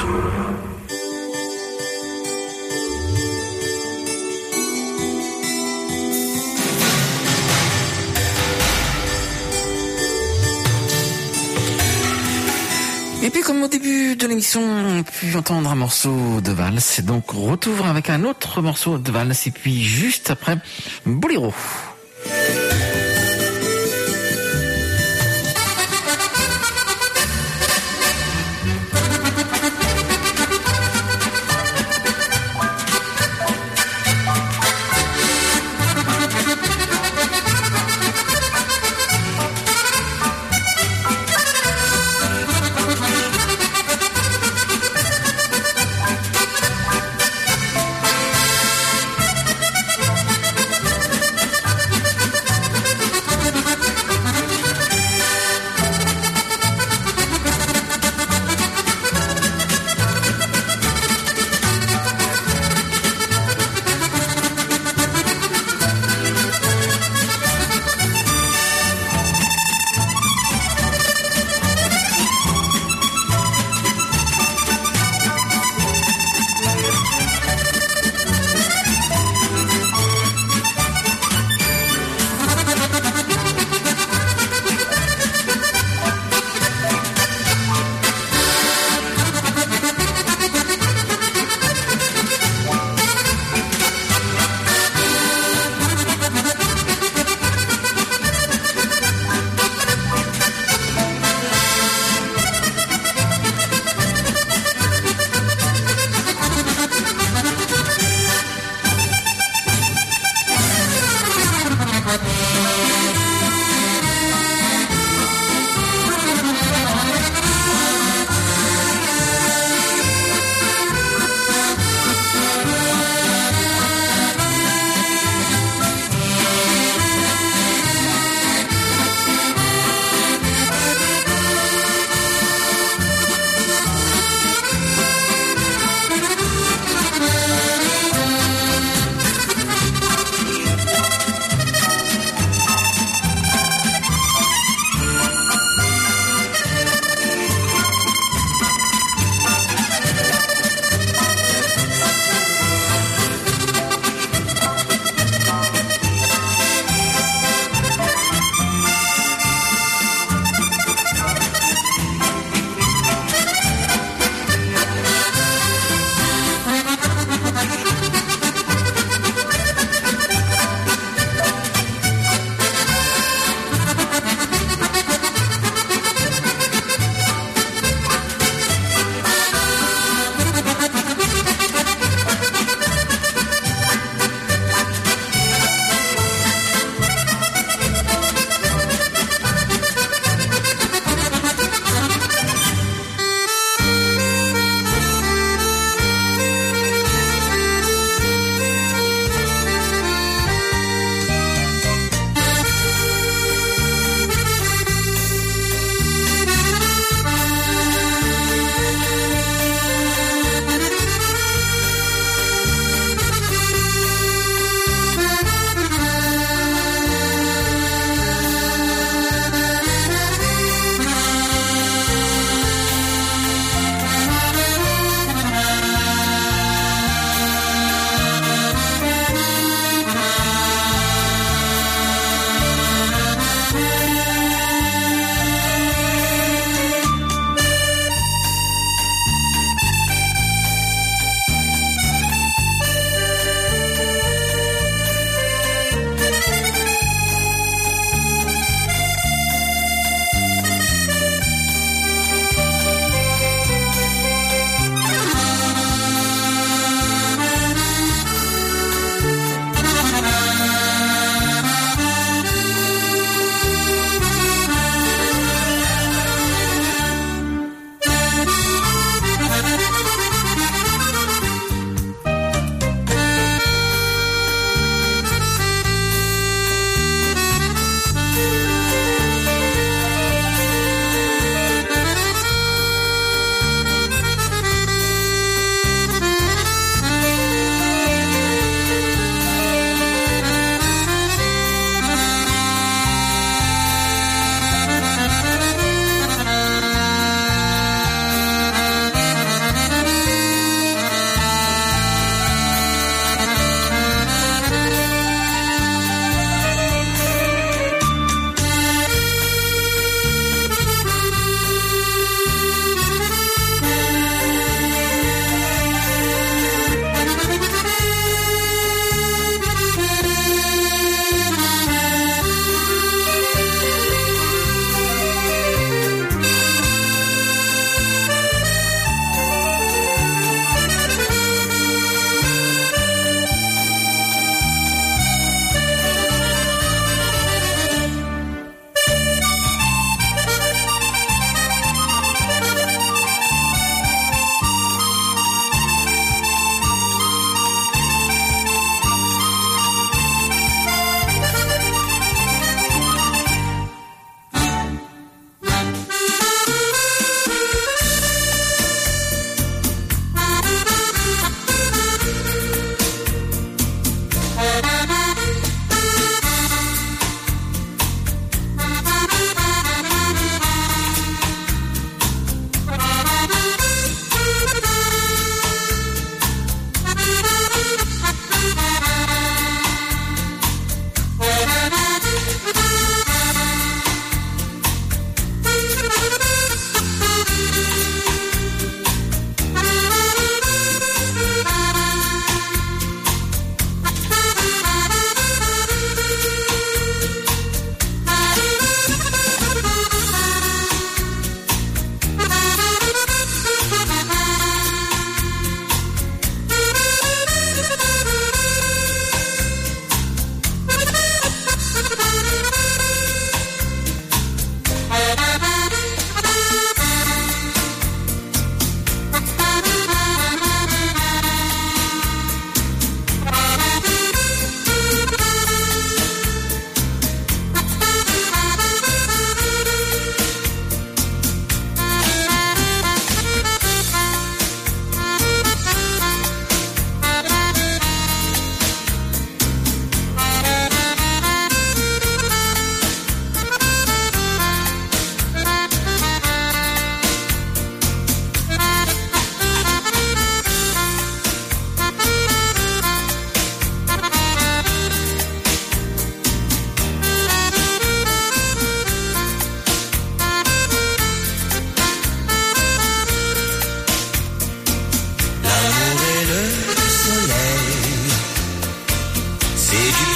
Speaker 8: Et puis comme au début de l'émission, on a pu entendre un morceau de valse, et donc retour avec un autre morceau de valse, et puis juste après, Boléro.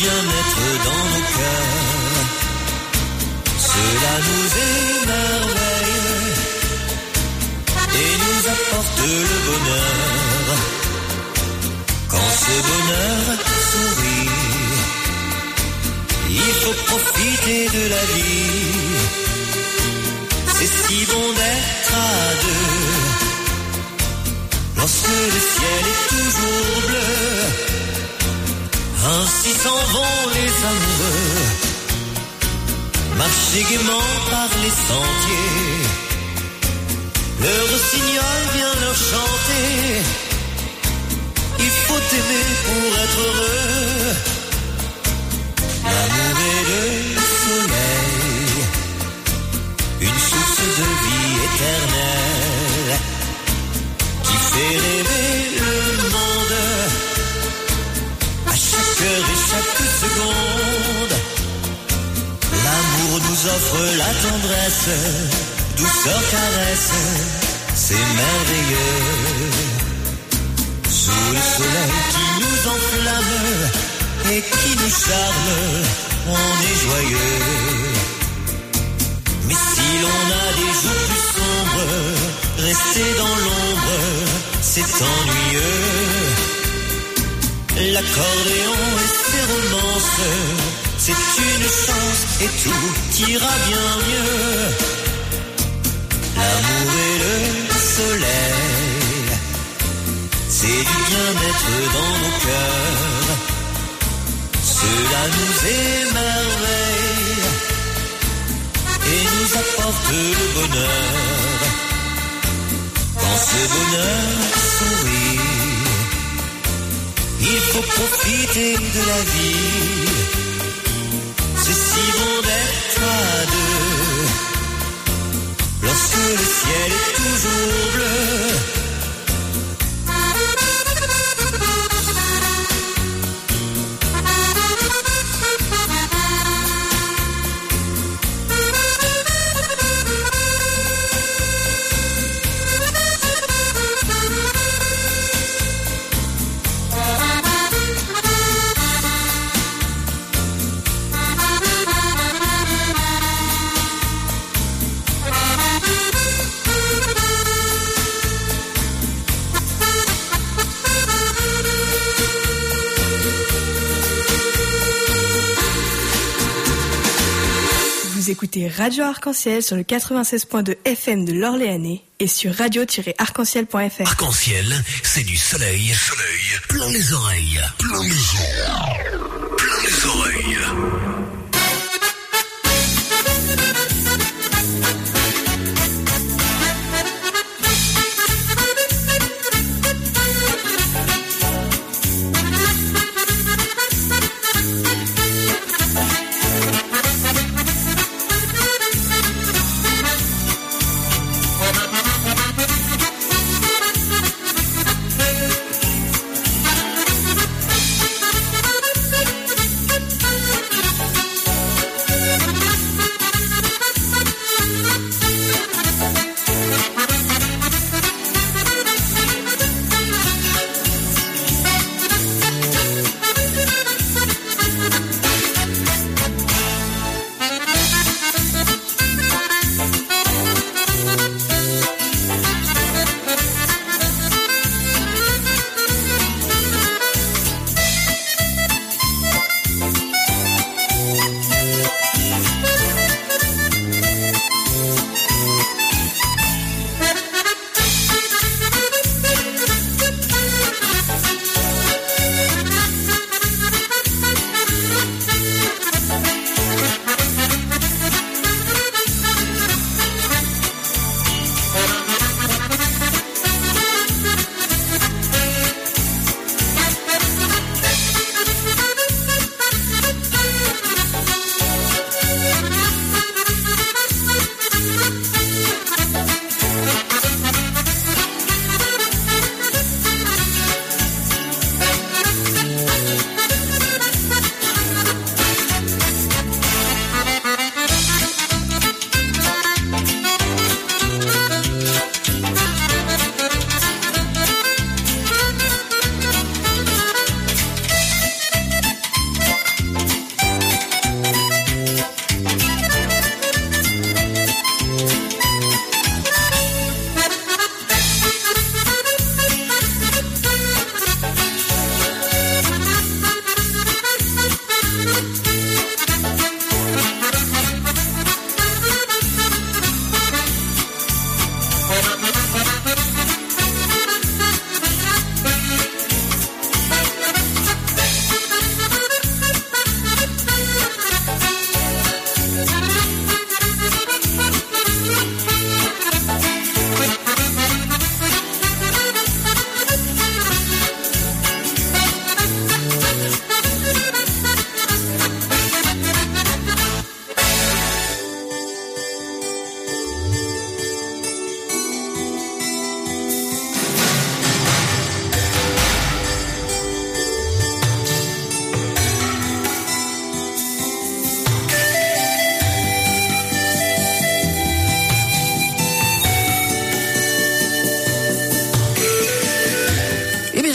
Speaker 10: vient mettre dans nos cœurs. Cela nous émerveille et nous apporte le bonheur. Quand ce bonheur sourit, il faut profiter de la vie. C'est si bon d'être à deux, lorsque le ciel est toujours bleu. Ainsi s'en vont les amoureux, marcher gaiement par les sentiers. Le rossignol vient leur chanter. Il faut aimer pour être heureux. L'amour est le soleil, une source de vie éternelle qui fait rêver le monde à chaque heure et chaque seconde. L'amour nous offre la tendresse, douceur, caresse, c'est merveilleux. Sous le soleil qui nous enflamme et qui nous charme, on est joyeux. Mais si l'on a des jours plus sombres, rester dans l'ombre, c'est ennuyeux. L'accordéon et ses romances, c'est une chance et tout ira bien mieux. L'amour et le soleil, c'est du bien-être dans nos cœurs. Cela nous émerveille et nous apporte le bonheur. Quand ce bonheur sourit, il faut profiter de la vie. C'est si bon d'être à deux, lorsque le ciel est toujours bleu.
Speaker 1: Vous écoutez Radio Arc-en-Ciel sur le 96.2 FM de l'Orléanais et sur radio-arc-en-ciel.fr.
Speaker 4: Arc-en-Ciel, c'est du soleil, plein les oreilles, plein les oreilles.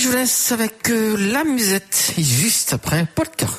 Speaker 8: je vous laisse avec la musette, et juste après, Polka.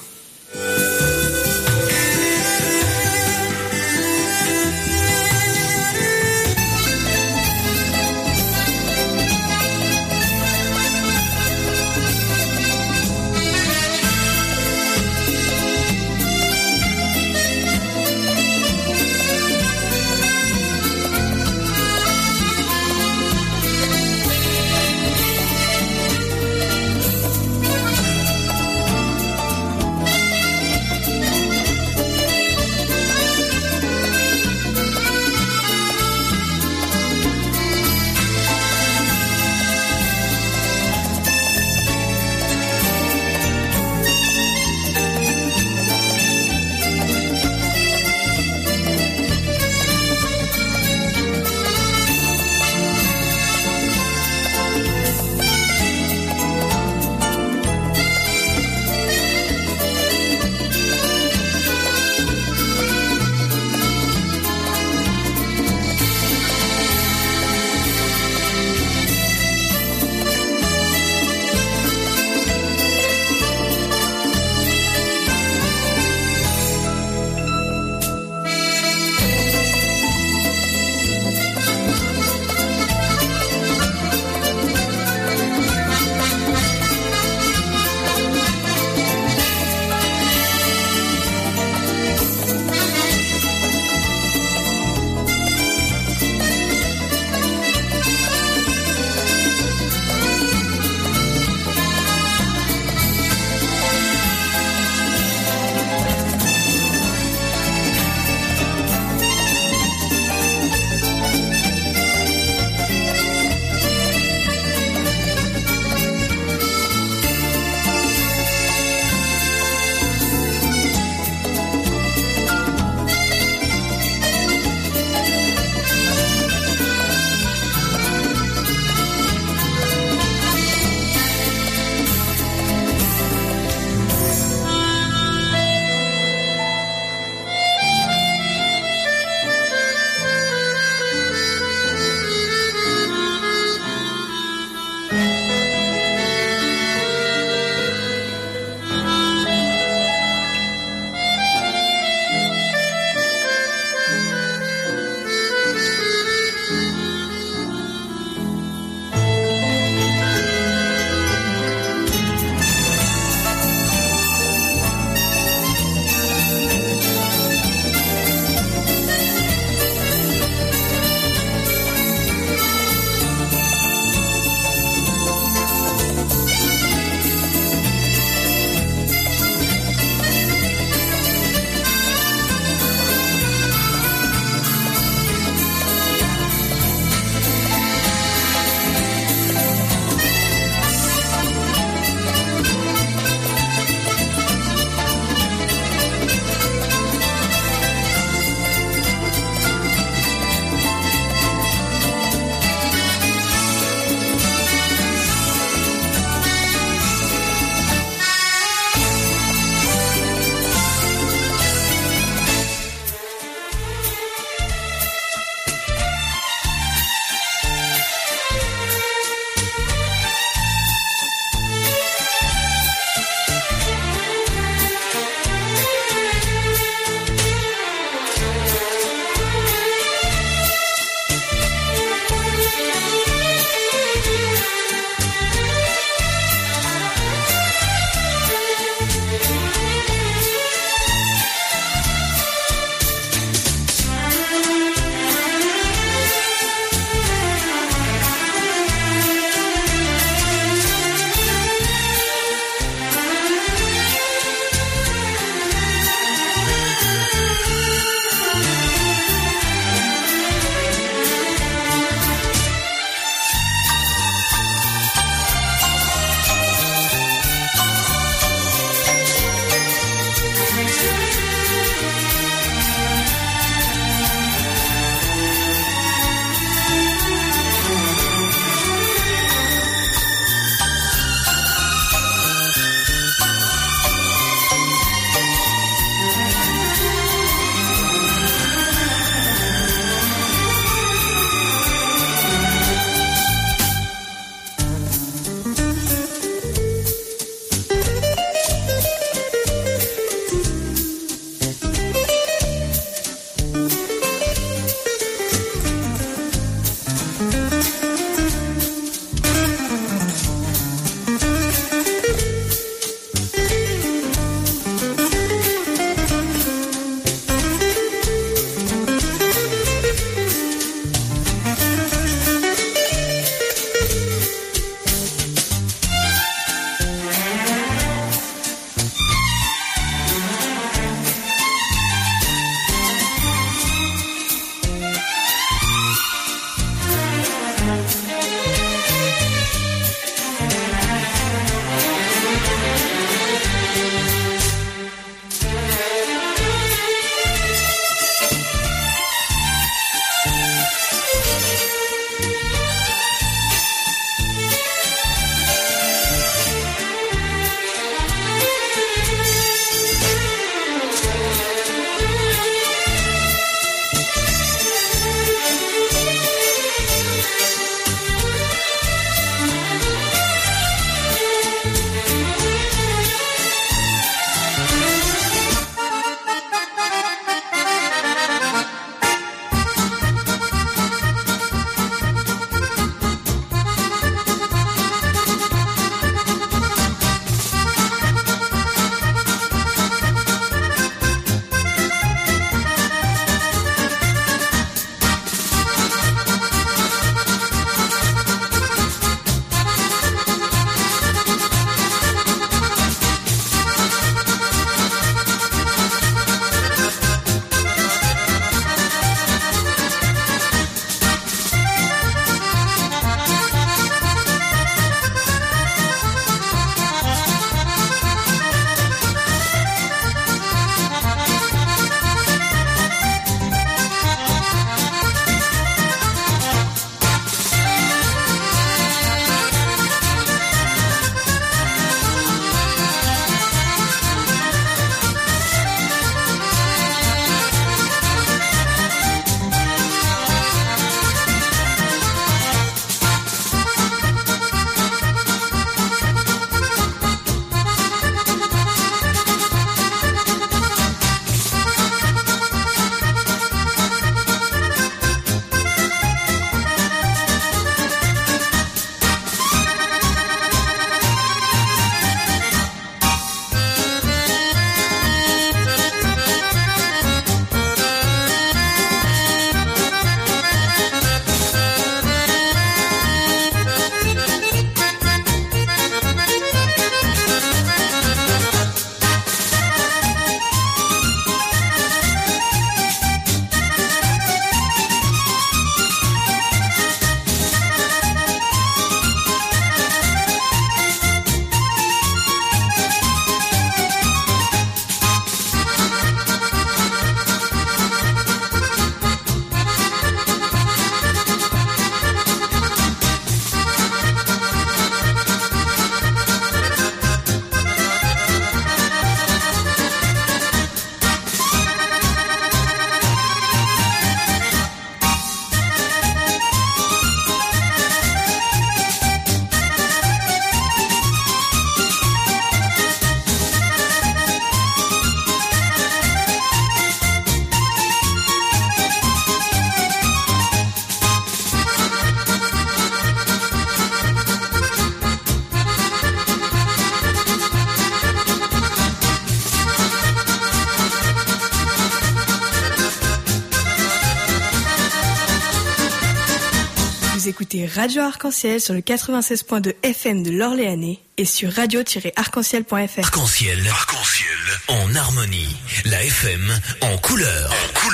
Speaker 1: écoutez Radio Arc-en-Ciel sur le 96.2 FM de l'Orléanais et sur radio-arc-en-ciel.fr.
Speaker 4: Arc-en-ciel, en harmonie. La FM en couleur.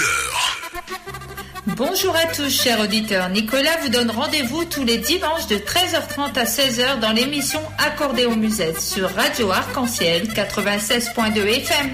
Speaker 7: Bonjour à tous, chers auditeurs. Nicolas vous donne rendez-vous tous les dimanches de 13h30 à 16h dans l'émission Accordéon Musette sur Radio Arc-en-Ciel 96.2 FM.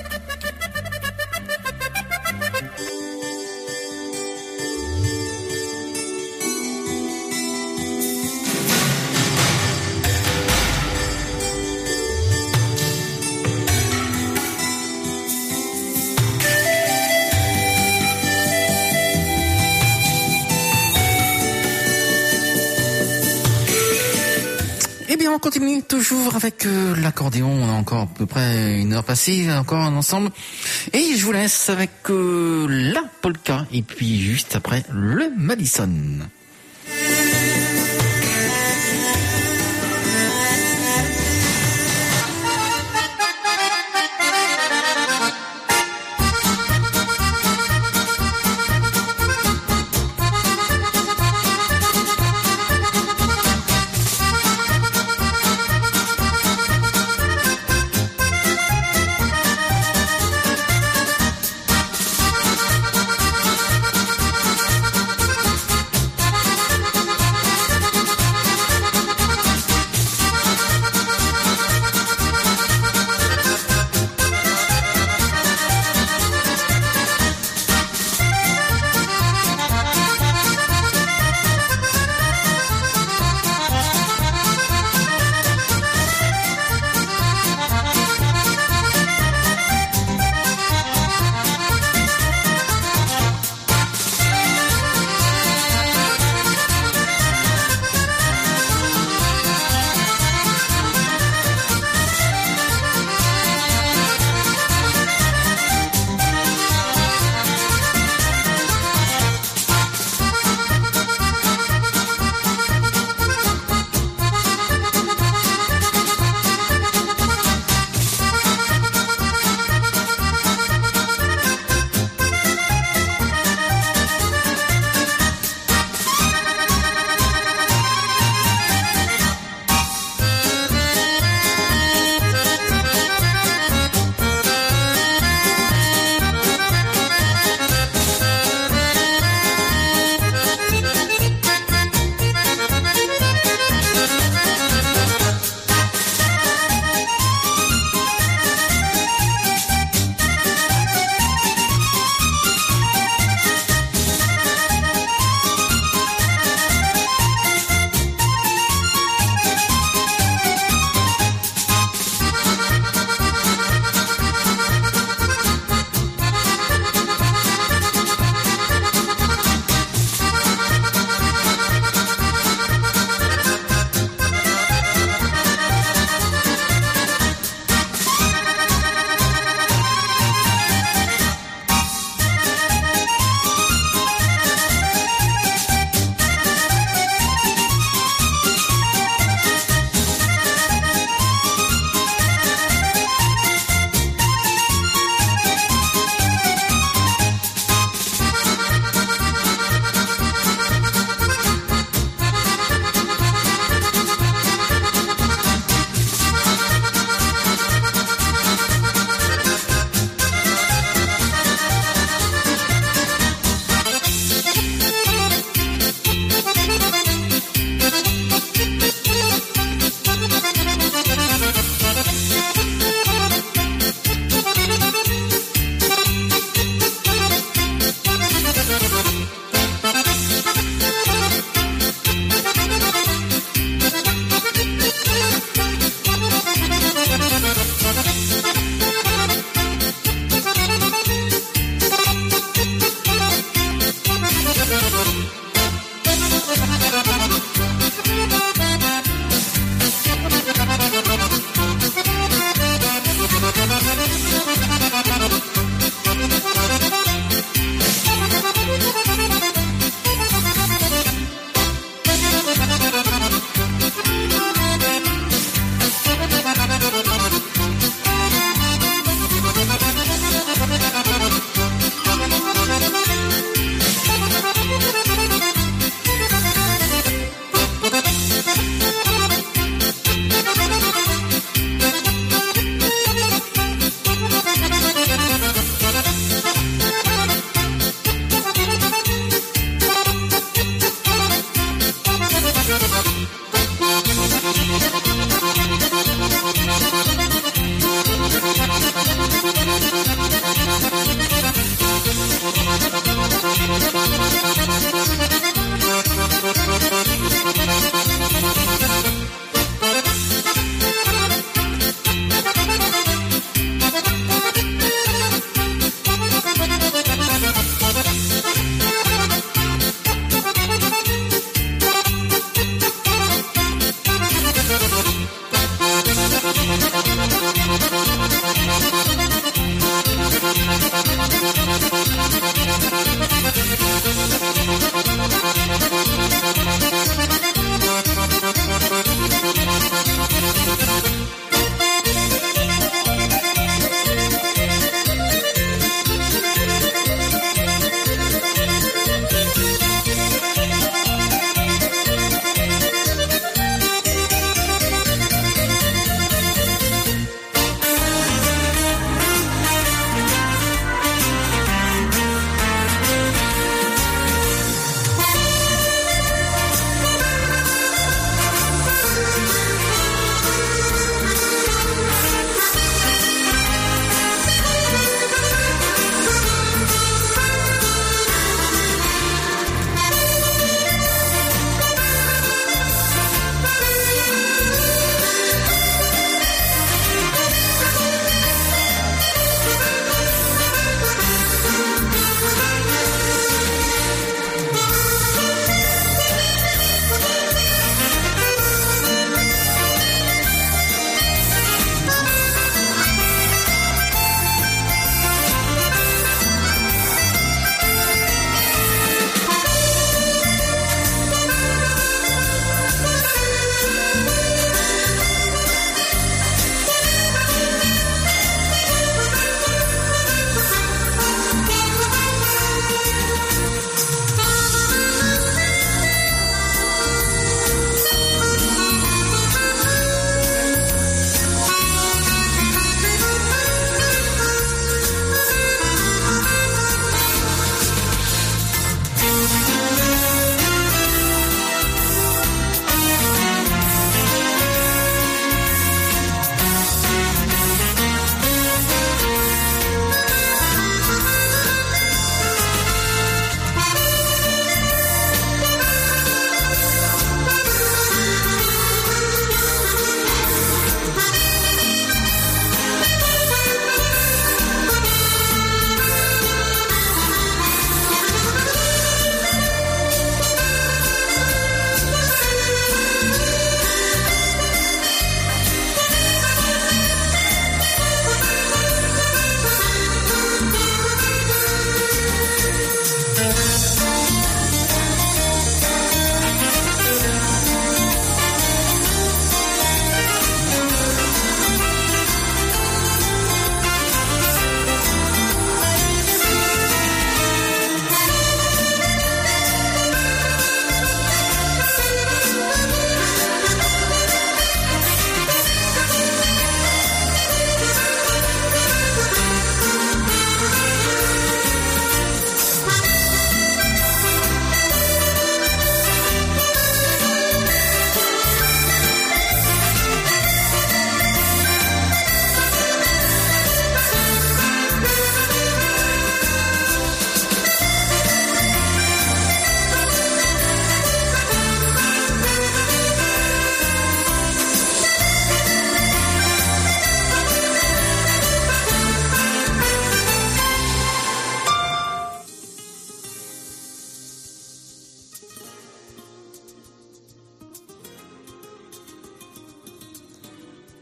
Speaker 8: On continue toujours avec l'accordéon. On a encore à peu près une heure passée encore ensemble. Et je vous laisse avec la polka. Et puis juste après, le Madison.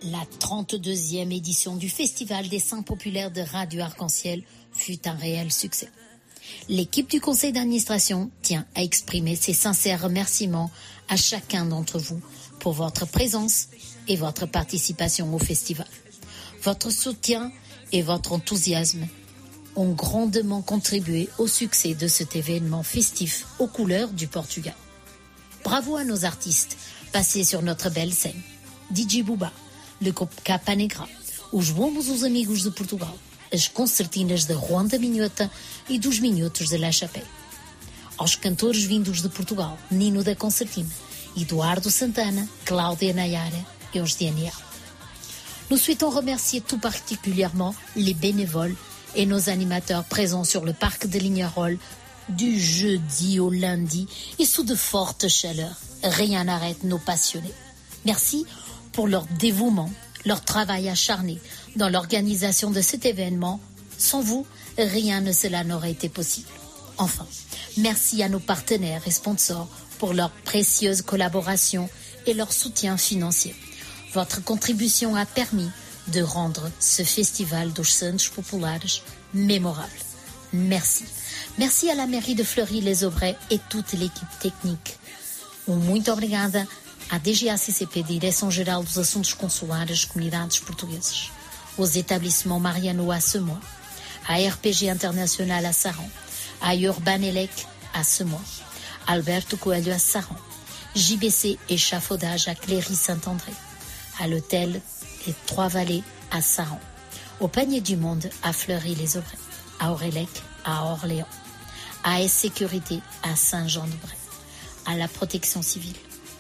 Speaker 11: La 32e édition du Festival des Saints populaires de Radio Arc-en-Ciel fut un réel succès. L'équipe du conseil d'administration tient à exprimer ses sincères remerciements à chacun d'entre vous pour votre présence et votre participation au festival. Votre soutien et votre enthousiasme ont grandement contribué au succès de cet événement festif aux couleurs du Portugal. Bravo à nos artistes passés sur notre belle scène. DJ Buba, le groupe Capa Negra, os bombos os amigos de Portugal, as concertinas de Juan da Minhota e dos Minhotos de La Chapelle. Aos cantores vindos de Portugal, Nino da Concertina, Eduardo Santana, Cláudia Nayara et os DNA. Nous souhaitons remercier tout particulièrement les bénévoles et nos animateurs présents sur le parc de Lignerolles du jeudi au lundi et sous de fortes chaleurs. Rien n'arrête nos passionnés. Merci pour leur dévouement, leur travail acharné dans l'organisation de cet événement. Sans vous, rien de cela n'aurait été possible. Enfin, merci à nos partenaires et sponsors pour leur précieuse collaboration et leur soutien financier. Votre contribution a permis de rendre ce festival dos Santos Populares mémorable. Merci. Merci à la mairie de Fleury-les-Aubrais et toute l'équipe technique. Muito obrigada à DGACCP, Direção-Geral dos Assuntos Consulares, Comunidades Portuguesas, aux établissements Mariano à Semois, à RPG International à Saran, à Urbanelec à Semois, Alberto Coelho à Saran, JBC Échafaudage à Cléry-Saint-André, à l'hôtel des Trois-Vallées à Saran, au Panier du Monde à Fleury-les-Aubrais, à Aurélec à Orléans, à AS Sécurité à Saint-Jean-de-Bray, à la Protection Civile,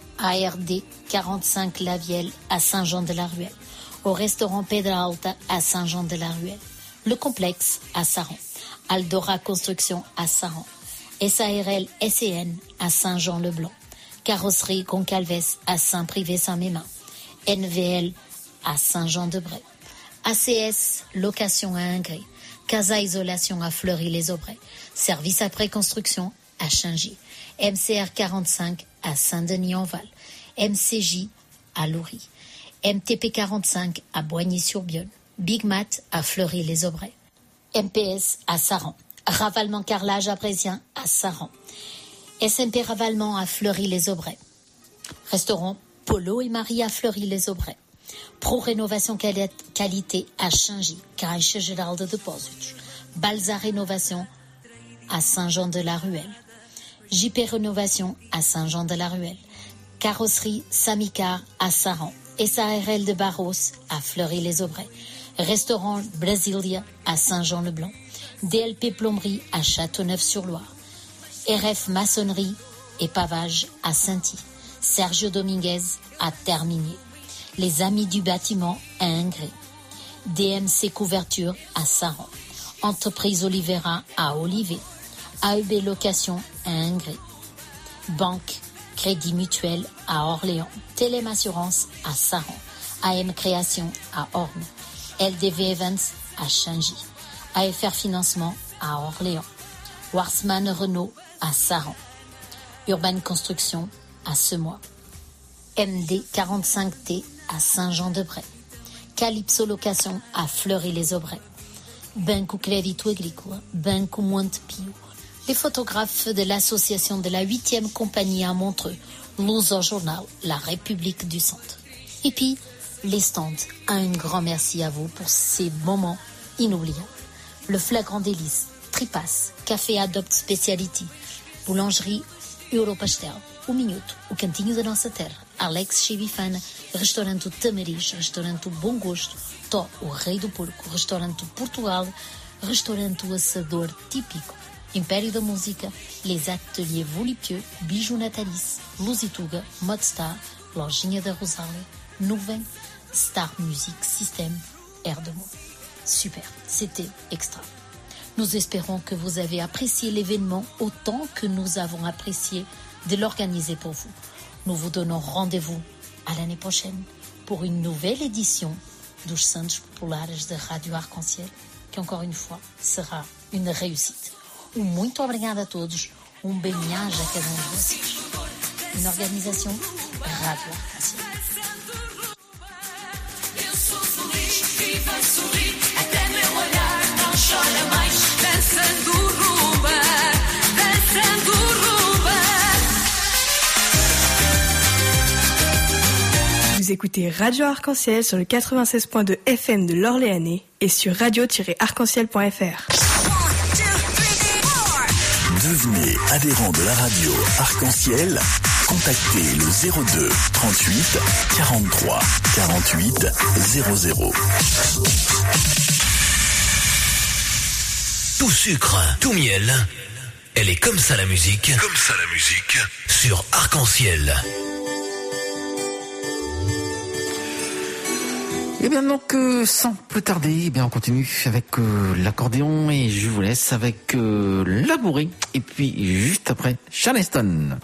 Speaker 11: ARD 45 Lavielle à Saint-Jean-de-la-Ruelle, au restaurant Pedralta à Saint-Jean-de-la-Ruelle, le complexe à Saran, Aldora Construction à Saran, SARL SCN à Saint-Jean-le-Blanc, Carrosserie Goncalves à Saint-Privé-Saint-Mémin, NVL à Saint-Jean-de-Bray, ACS Location à Ingré, Casa Isolation à Fleury-les-Aubrais, Service après construction à Chingy, MCR 45 à Saint-Denis-en-Val, MCJ à Loury, MTP 45 à Boigny-sur-Bionne, Big Mat à Fleury-les-Aubrais, MPS à Saran, Ravalement Carrelage à Brésien à Saran, SMP Ravalement à Fleury-les-Aubrais, Restaurant Polo et Marie à Fleury-les-Aubrais, Pro Rénovation Qualité à Chingy, Caixa Geral de Depósitos, Balsa Rénovation à Saint-Jean-de-la-Ruelle, JP Rénovation à Saint-Jean-de-la-Ruelle, Carrosserie Samicar à Saran, SARL de Barros à Fleury-les-Aubrais, Restaurant Brasilia à Saint-Jean-le-Blanc, DLP Plomberie à Châteauneuf-sur-Loire, RF Maçonnerie et Pavage à Sainty, Sergio Dominguez à Terminier, Les Amis du Bâtiment à Ingré, DMC Couverture à Saran, Entreprise Olivera à Olivet, AEB Location à Ingré, Banque Crédit Mutuel à Orléans, Télém Assurance à Saran, AM Création à Orne, LDV Events à Chingy, AFR Financement à Orléans, Warsman Renault à Saran, Urban Construction à Semois, MD 45T à Saint-Jean-de-Bray, Calypso Location à Fleury-les-Aubrais, Banco Crédito Agrícola, Banco Montepio, les photographes de l'association de la 8e compagnie à Montreux, Luso Journal, La République du Centre. Et puis, les stands, un grand merci à vous pour ces moments inoubliables. Le Flagrant Délice, Tripas, Café Adopt Speciality, Boulangerie Europastel, o Minuto, o Cantinho da Nossa Terra, Alex Chivifana, Restaurante Tamariz, Restaurante Bom Gosto, Tó, o Rei do Porco, Restaurante Portugal, Restaurante Assador Típico, Império da Música, Les Ateliers Volipieux, Bijou Natalis, Lusituga, Modstar, Lojinha da Rosália, Nuvem, Star Music System, Air de Mots. Super, c'était extra. Nous espérons que vous avez apprécié l'événement autant que nous avons apprécié de l'organiser pour vous. Nous vous donnons rendez-vous à l'année prochaine pour une nouvelle édition dos Santos Populares de Radio Arc-en-Ciel, que encore une fois sera une réussite. Muito obrigada a todos, bem-aja a cada de vocês. Une organisation Radio Arc-en-Ciel.
Speaker 1: Vous écoutez Radio Arc-en-Ciel sur le 96.2 FM de l'Orléanais et sur radio-arc-en-ciel.fr.
Speaker 4: Devenez adhérent de la radio Arc-en-Ciel. Contactez le 02 38 43 48 00. Tout sucre, tout miel. Elle est comme ça la musique. Comme ça la musique. Sur Arc-en-Ciel.
Speaker 8: Et bien donc, sans plus tarder, eh bien on continue avec l'accordéon et je vous laisse avec la bourrée. Et puis juste après, Charleston.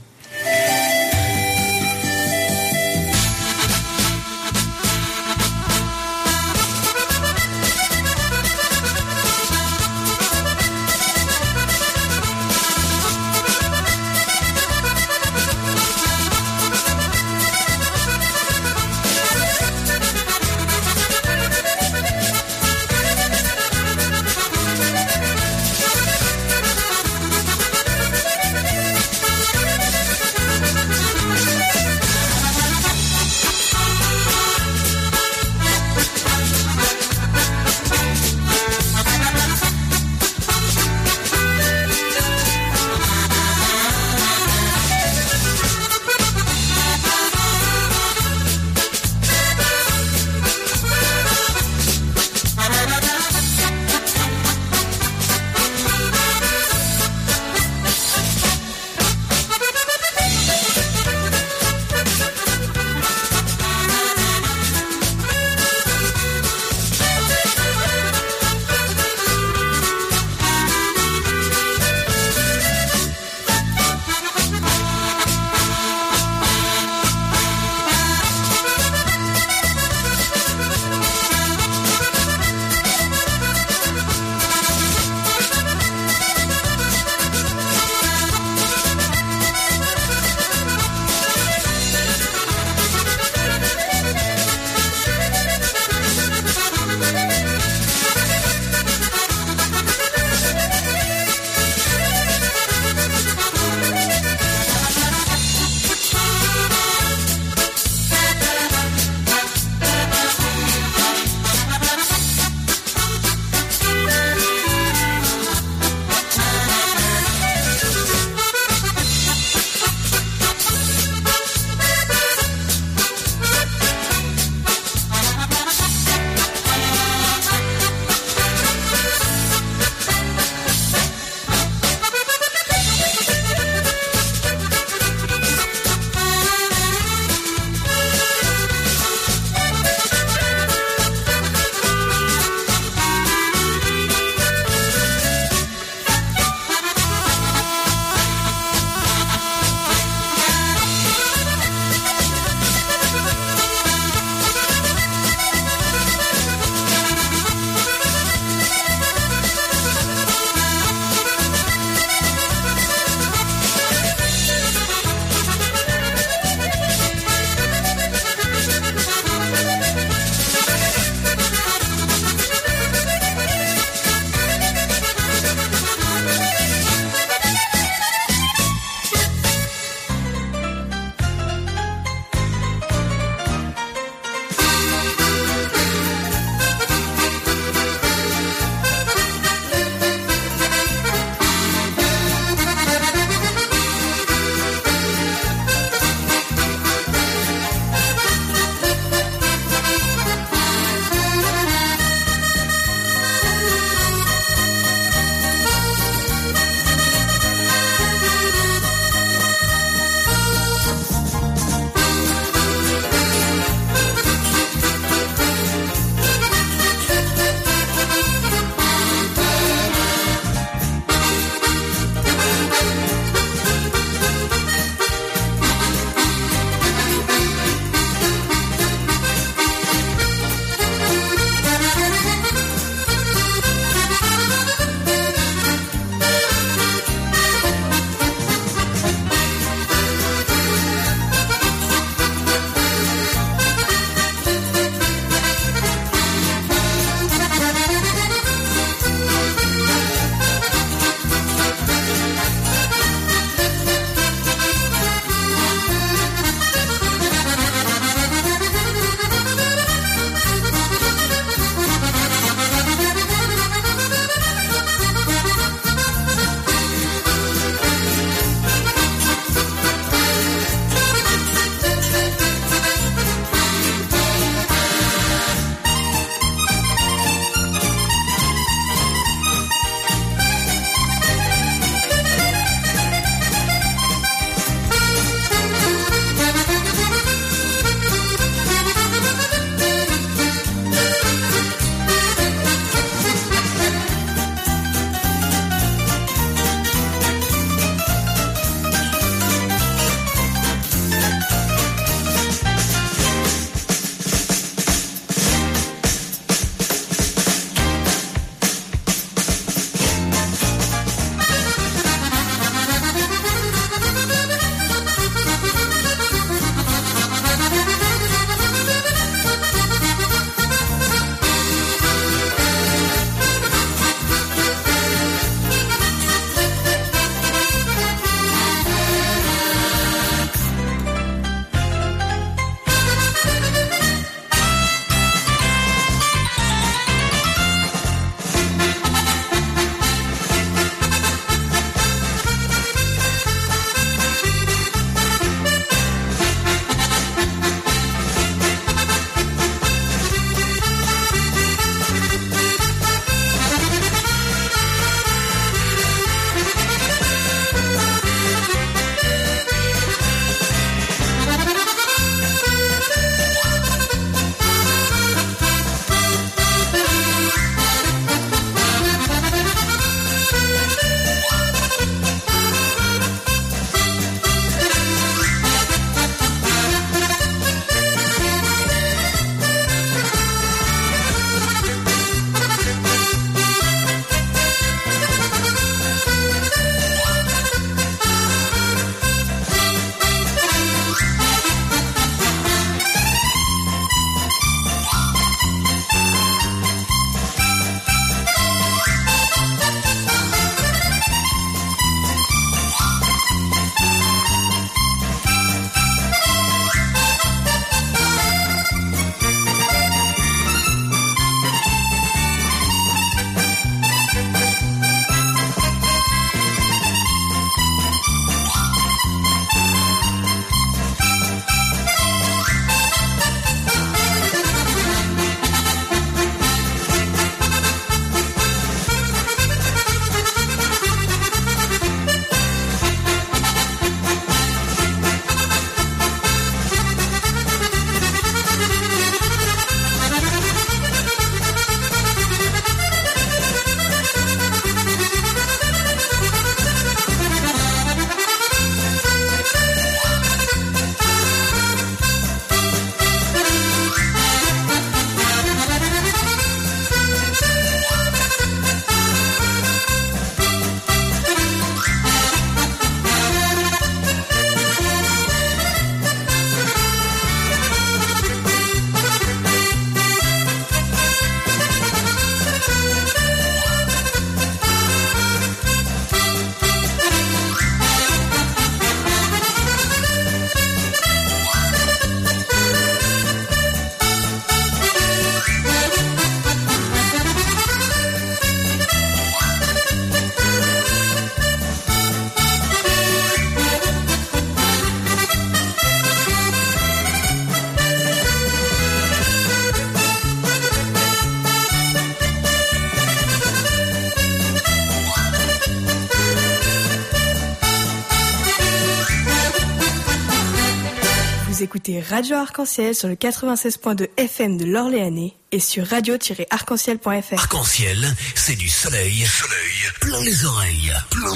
Speaker 1: écoutez Radio Arc-en-Ciel sur le 96.2 FM de l'Orléanais et sur radio-arc-en-ciel.fr.
Speaker 4: Arc-en-ciel, c'est du soleil, plein les oreilles, plein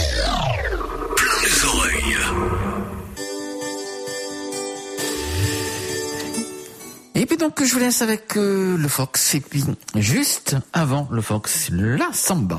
Speaker 4: les oreilles.
Speaker 8: Et puis donc je vous laisse avec le Fox, et puis juste avant le Fox, la samba.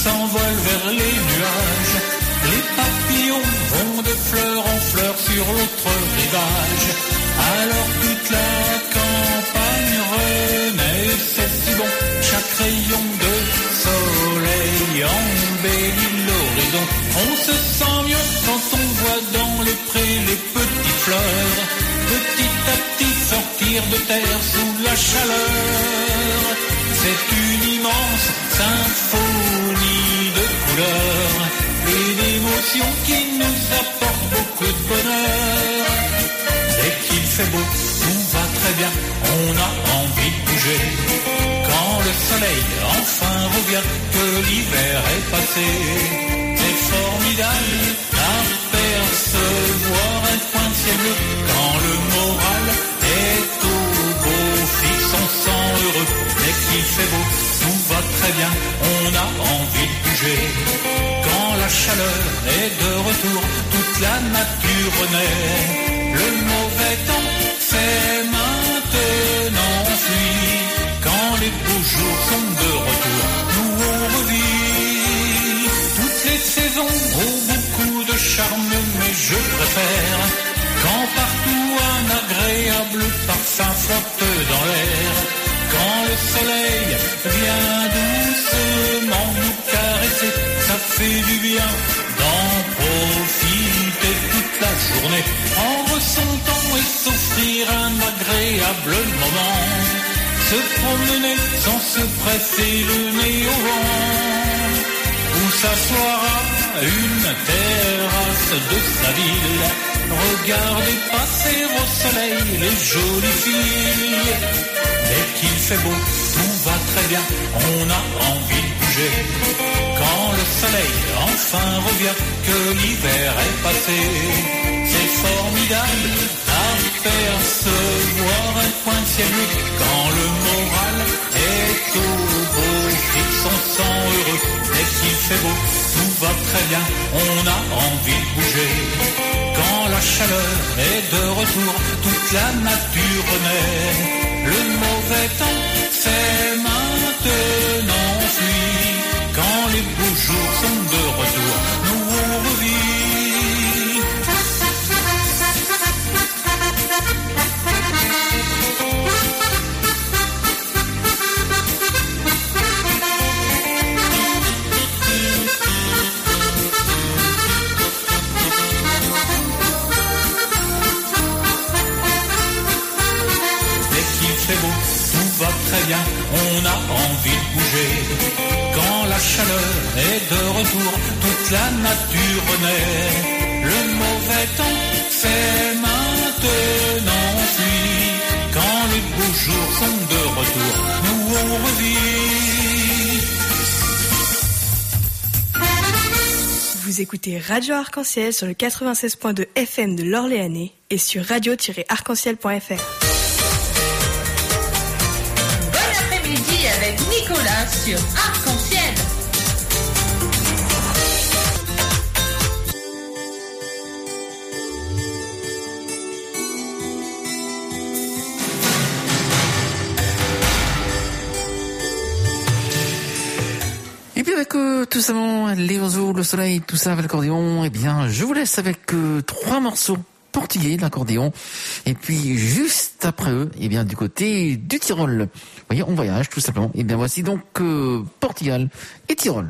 Speaker 12: s'envolent vers les nuages. Les papillons vont de fleur en fleur sur l'autre rivage. Alors toute la campagne renaît, c'est si bon. Chaque rayon de soleil embellit l'horizon. On se sent mieux quand on voit dans les prés les petites fleurs petit à petit sortir de terre sous la chaleur. C'est une immense symphonie de couleurs et d'émotions qui nous apporte beaucoup de bonheur. Dès qu'il fait beau, tout va très bien, on a envie de bouger. Quand le soleil enfin revient, que l'hiver est passé, c'est formidable d'apercevoir un coin de ciel bleu. Quand le moral est au beau fixe, on se sent heureux. Dès qu'il fait beau, tout va très bien, on a envie de bouger. Quand la chaleur est de retour, toute la nature renaît. Le mauvais temps fait maintenant fuir. Quand les beaux jours sont de retour, nous on revit. Toutes les saisons ont beaucoup de charme, mais je préfère quand partout un agréable parfum flotte dans l'air. Quand le soleil vient doucement nous caresser, ça fait du bien d'en profiter toute la journée, en ressentant et s'offrir un agréable moment. Se promener sans se presser le nez au vent, ou s'asseoir à une terrasse de sa ville, regarder passer au soleil les jolies filles. Dès qu'il fait beau, tout va très bien, on a envie de bouger. Quand le soleil enfin revient, que l'hiver est passé, c'est formidable d'apercevoir un coin de ciel bleu. Quand le moral est au beau fixe, on se sent heureux. Dès qu'il fait beau, tout va très bien, on a envie de bouger. Quand la chaleur est de retour, toute la nature renaît. Le mauvais temps fait maintenant fuir. Quand les beaux jours sont de retour, nous on revit. Très bien, on a envie de bouger. Quand la chaleur est de retour, toute la nature renaît. Le mauvais temps fait maintenant fuir. Quand les beaux jours sont de retour, nous on revit.
Speaker 1: Vous écoutez Radio Arc-en-Ciel sur le 96.2 FM de l'Orléanais et sur radio-arc-en-ciel.fr.
Speaker 7: Avec Nicolas sur Arc-en-Ciel.
Speaker 8: Et puis avec tout simplement les oiseaux, le soleil, tout ça avec l'accordéon, eh bien je vous laisse avec 3 morceaux portugais, l'accordéon, et puis juste après eux, eh bien du côté du Tyrol. Vous voyez, on voyage tout simplement. Et bien voici donc Portugal et Tyrol.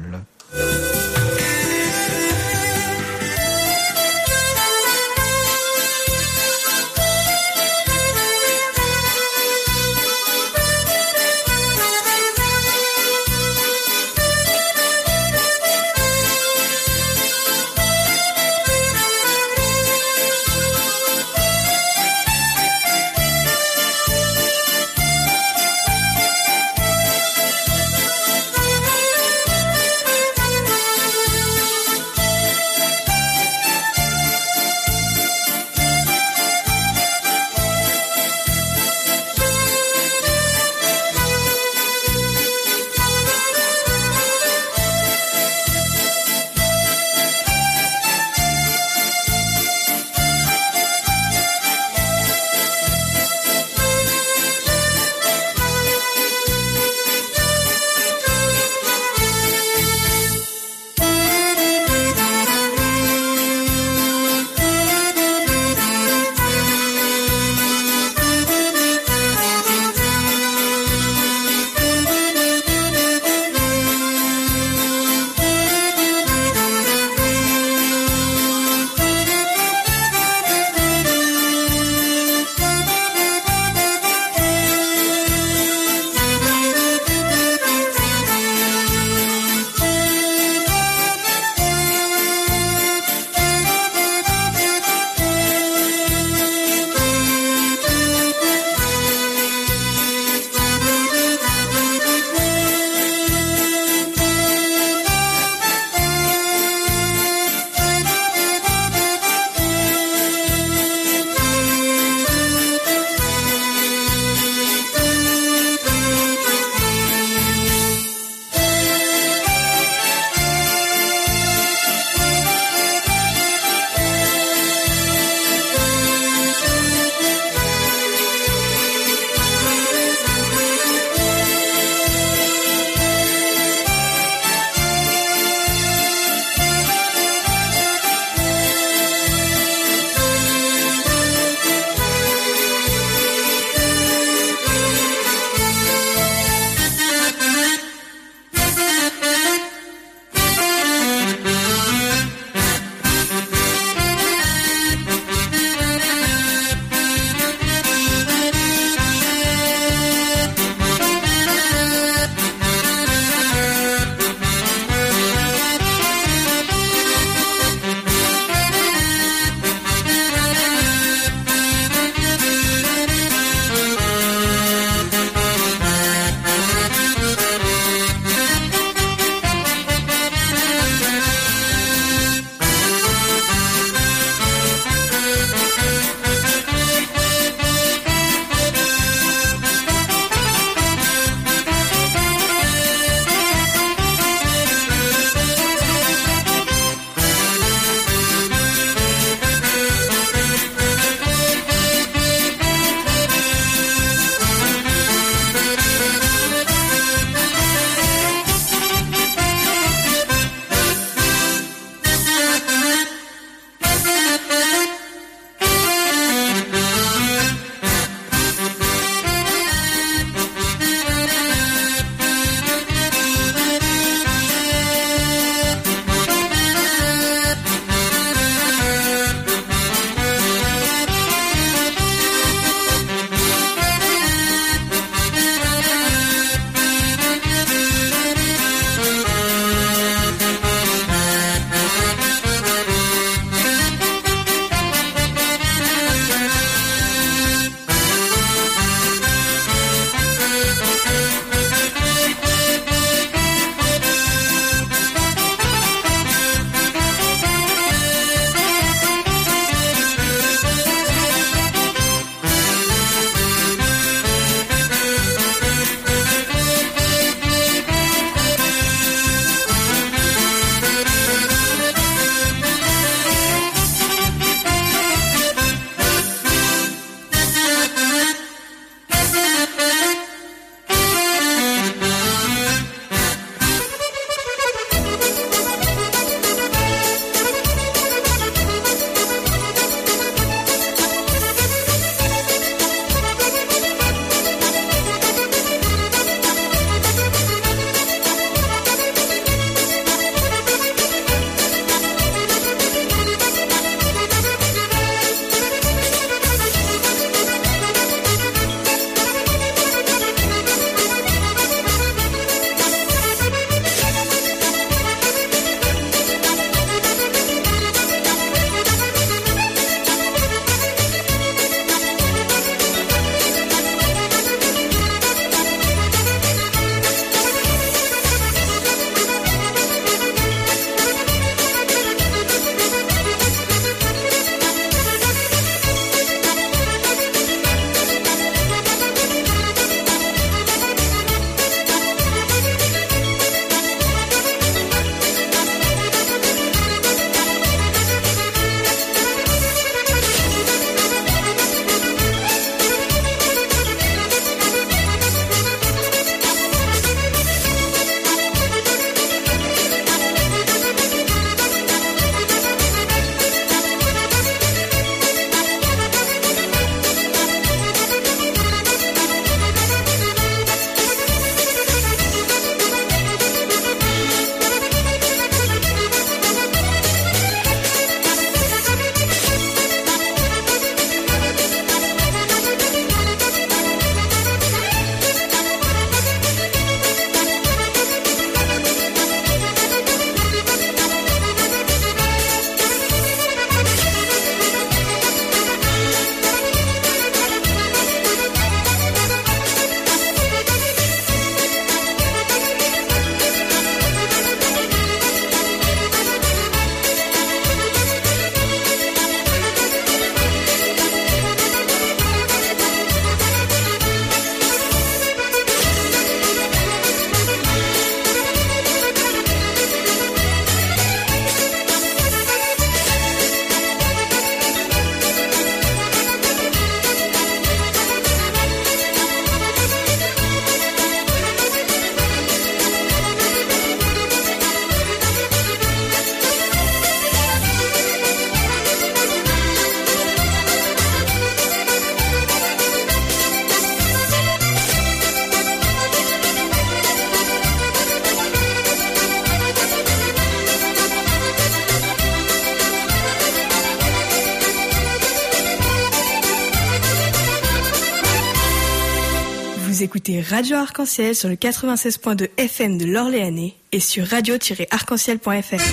Speaker 1: Vous écoutez Radio Arc-en-Ciel sur le 96.2 FM de l'Orléanais et sur radio-arc-en-ciel.fr.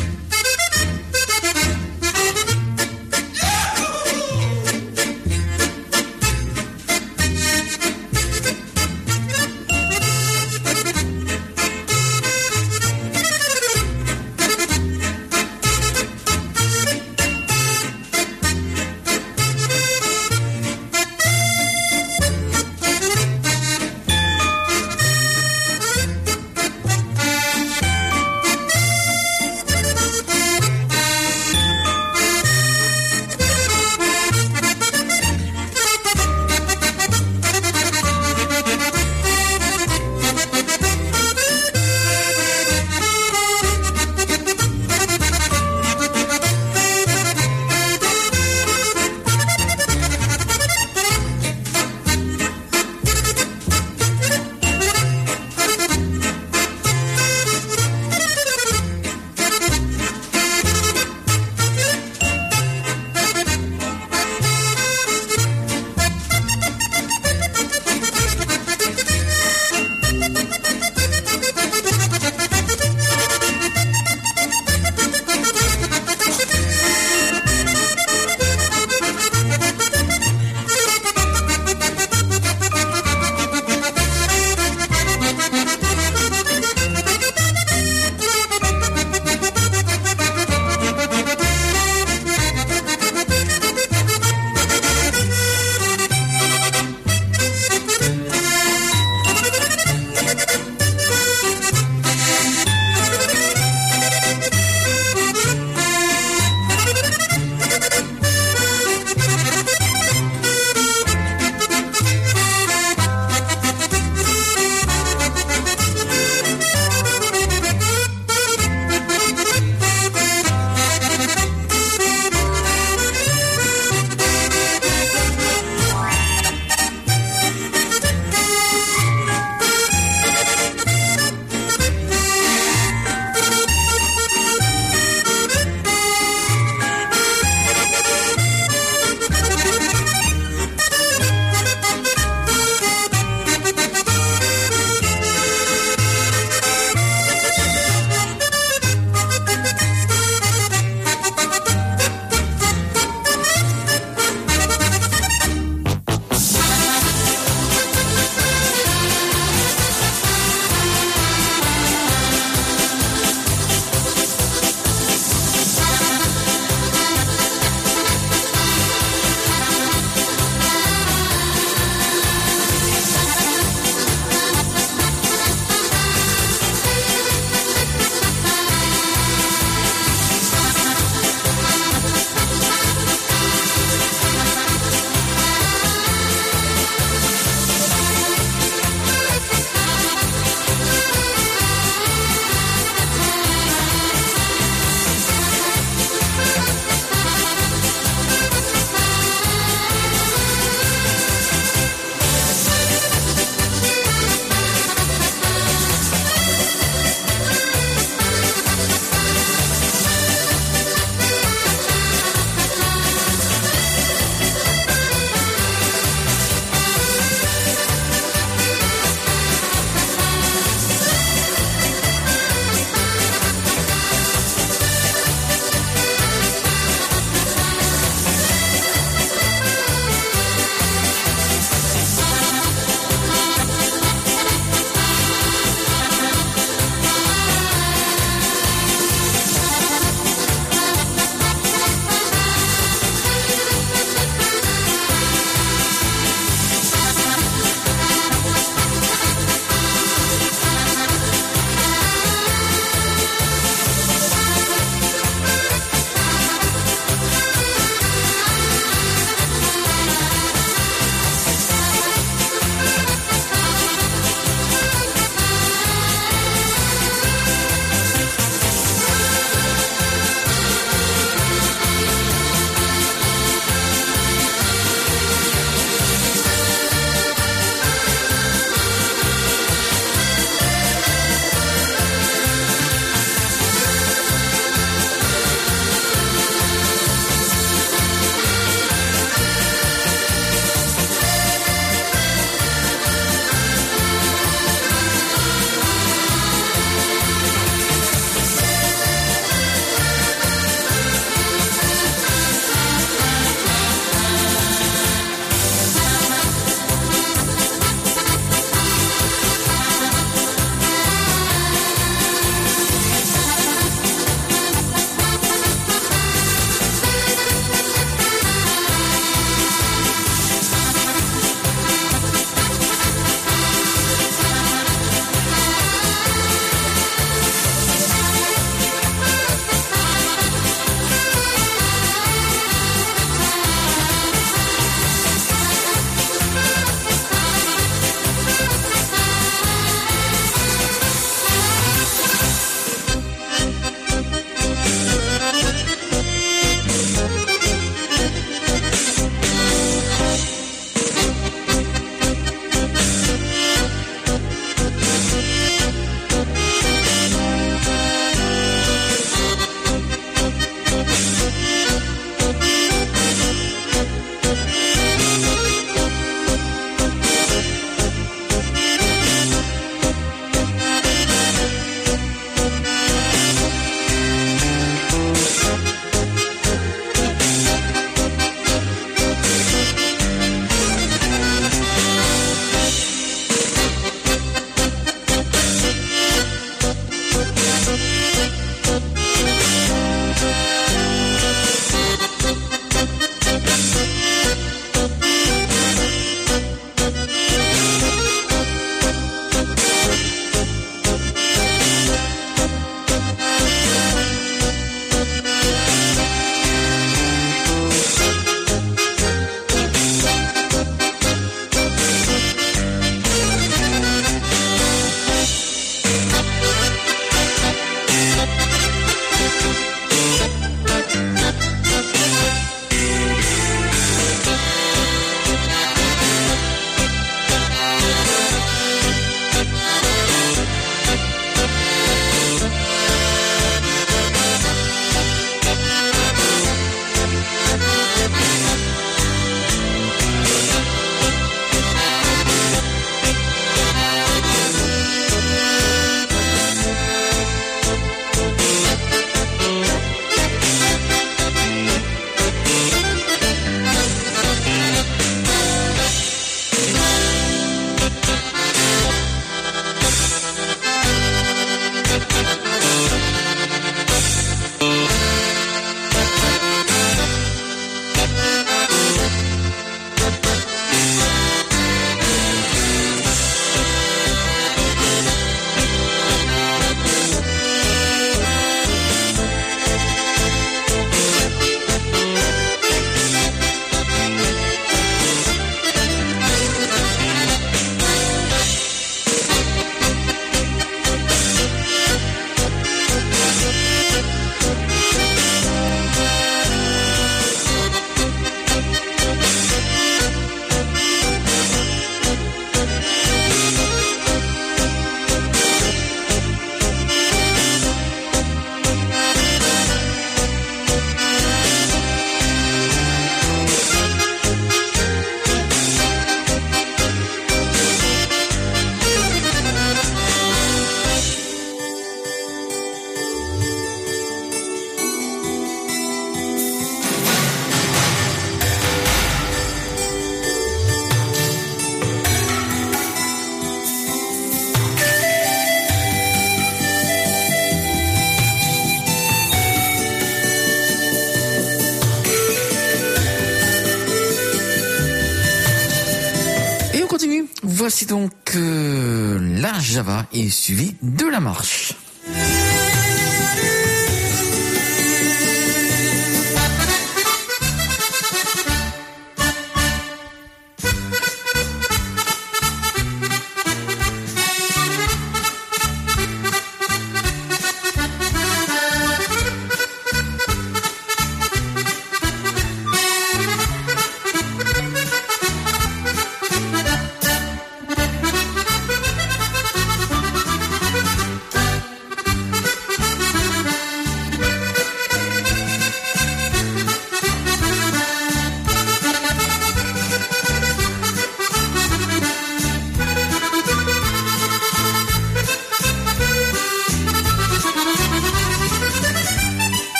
Speaker 8: voici donc la Java et suivi de la marche.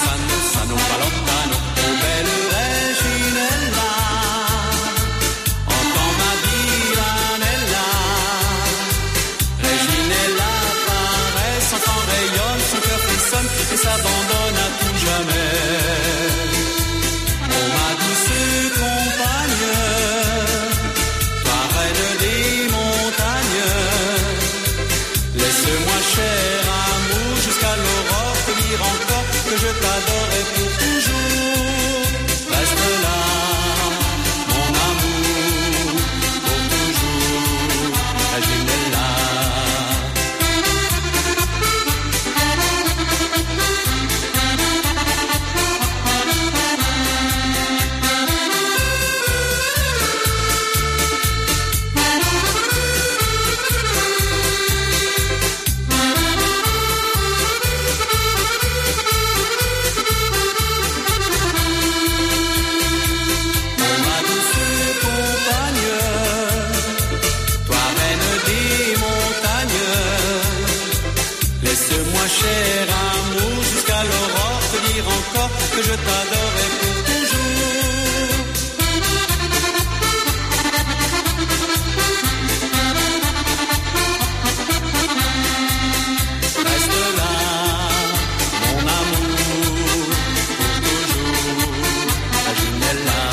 Speaker 13: Rosanne, Sano, Palontano, oh belle Reginella, entends ma Villanella. Reginella paraît, son sang rayonne, son cœur frissonne et s'abandonne à tout jamais. Oh ma douce compagne, toi reine des montagnes, laisse-moi cher amour jusqu'à l'aurore te dire encore que je t'adorerai pour toujours. Reste là, mon amour, pour toujours, Reginella. Laisse-moi cher amour jusqu'à l'aurore te dire encore que je t'adorerai pour toujours. Reste là, mon amour, pour toujours, Reginella.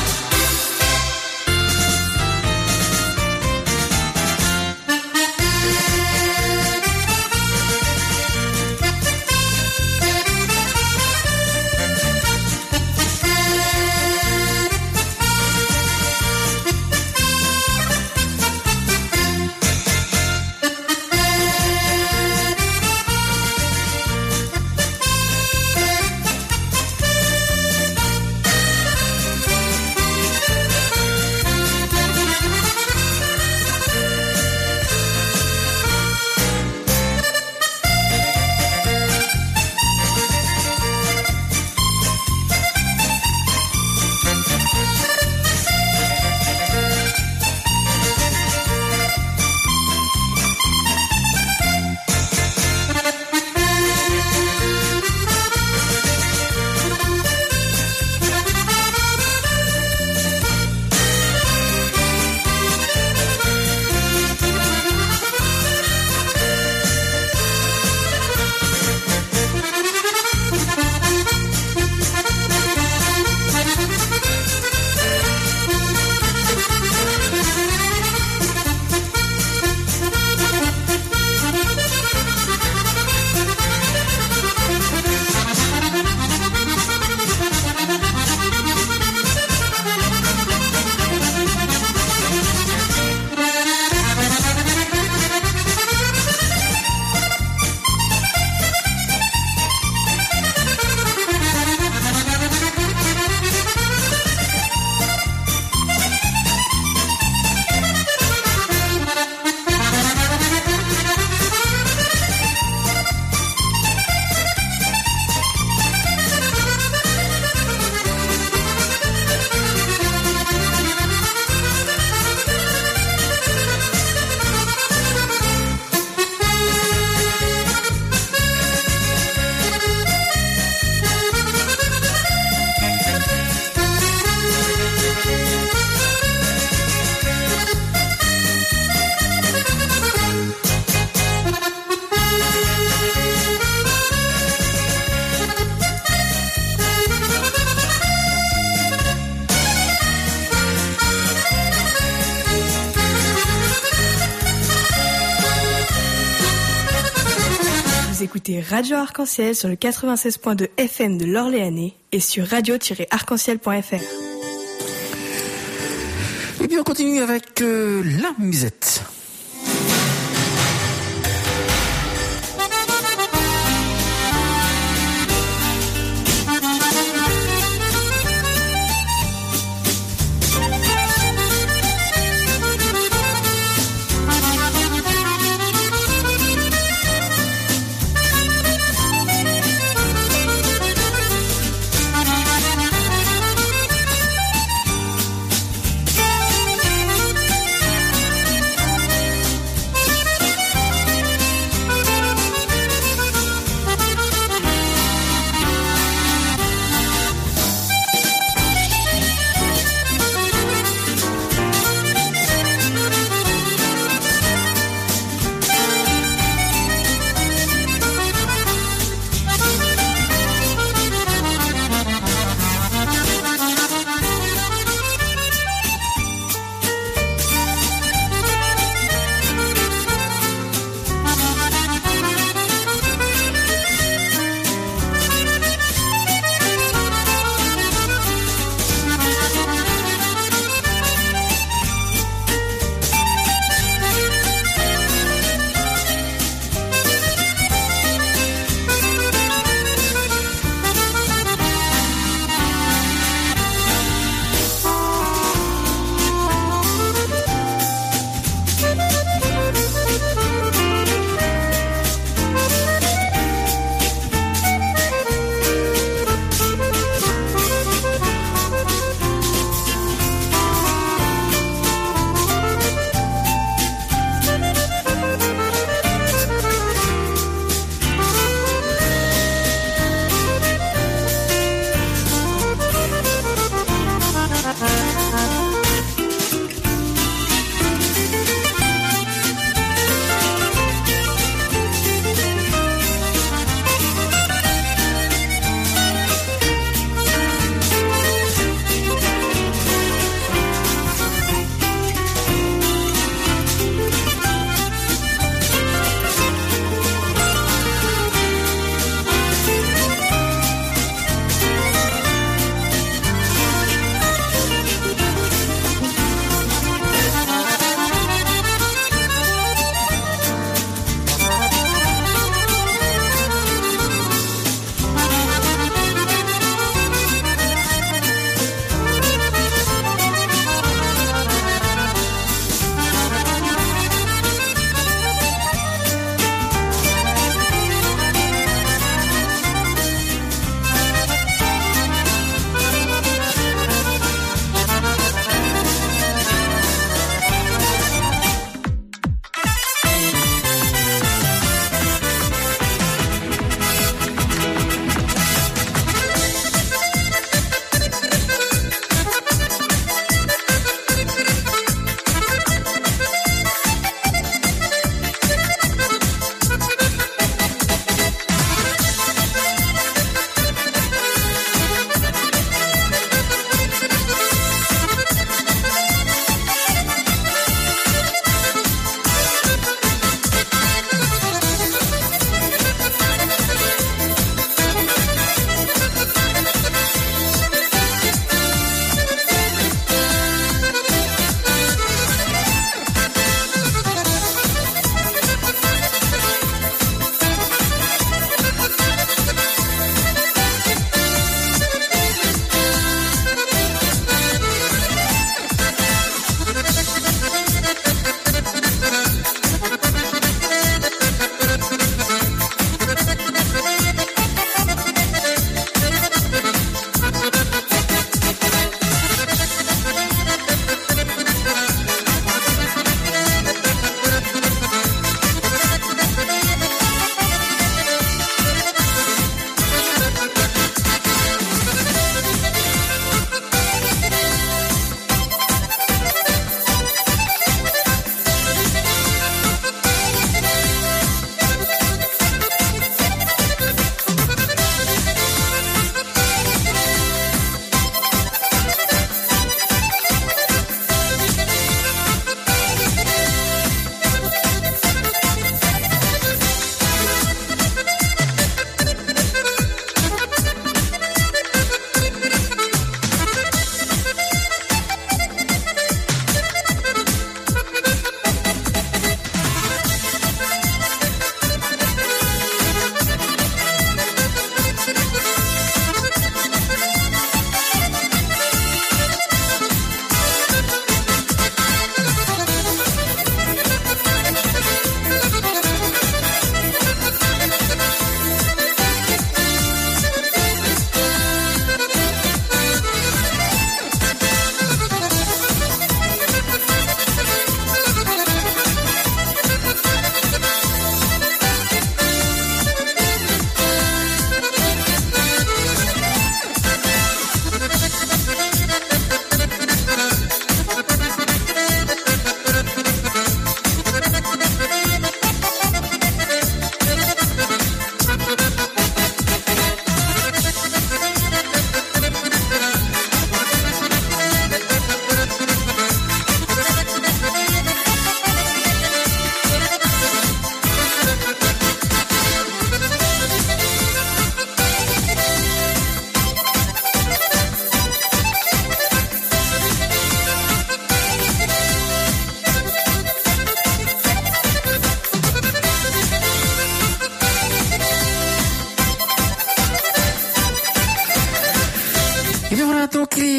Speaker 1: Vous écoutez Radio Arc-en-Ciel sur le 96.2 FM de l'Orléanais et sur radio-arc-en-ciel.fr.
Speaker 8: Et bien on continue avec la musette.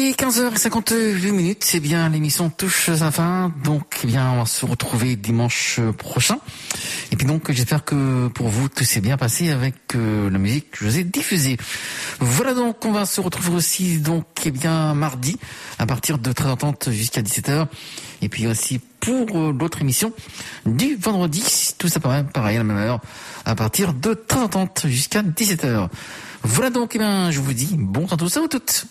Speaker 8: est 15h58, c'est bien, l'émission touche à sa fin, donc eh bien on va se retrouver dimanche prochain. Et puis donc j'espère que pour vous tout s'est bien passé avec la musique que je vous ai diffusée. Voilà, donc on va se retrouver aussi donc eh bien mardi à partir de 13h30 jusqu'à 17h. Et puis aussi pour l'autre émission du vendredi, tout ça pareil à la même heure, à partir de 13h30 jusqu'à 17h. Voilà, donc eh bien je vous dis bon à tous et à toutes.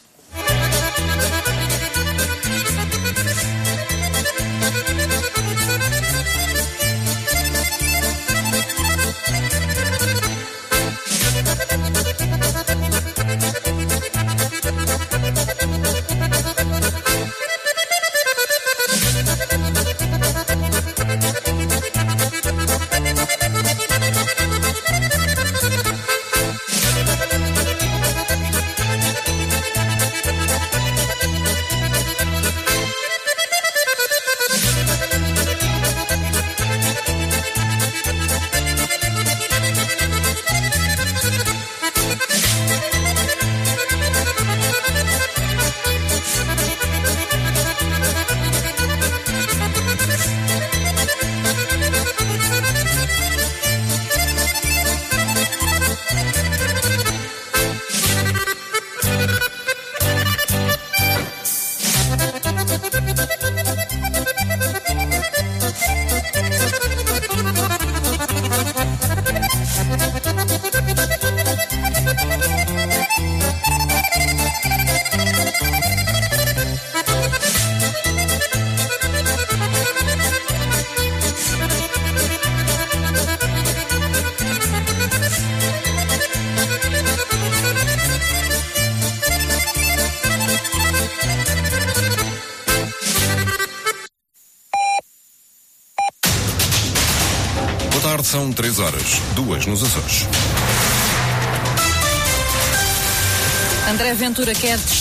Speaker 14: São 3 horas, 2 nos Açores.
Speaker 15: André Ventura quer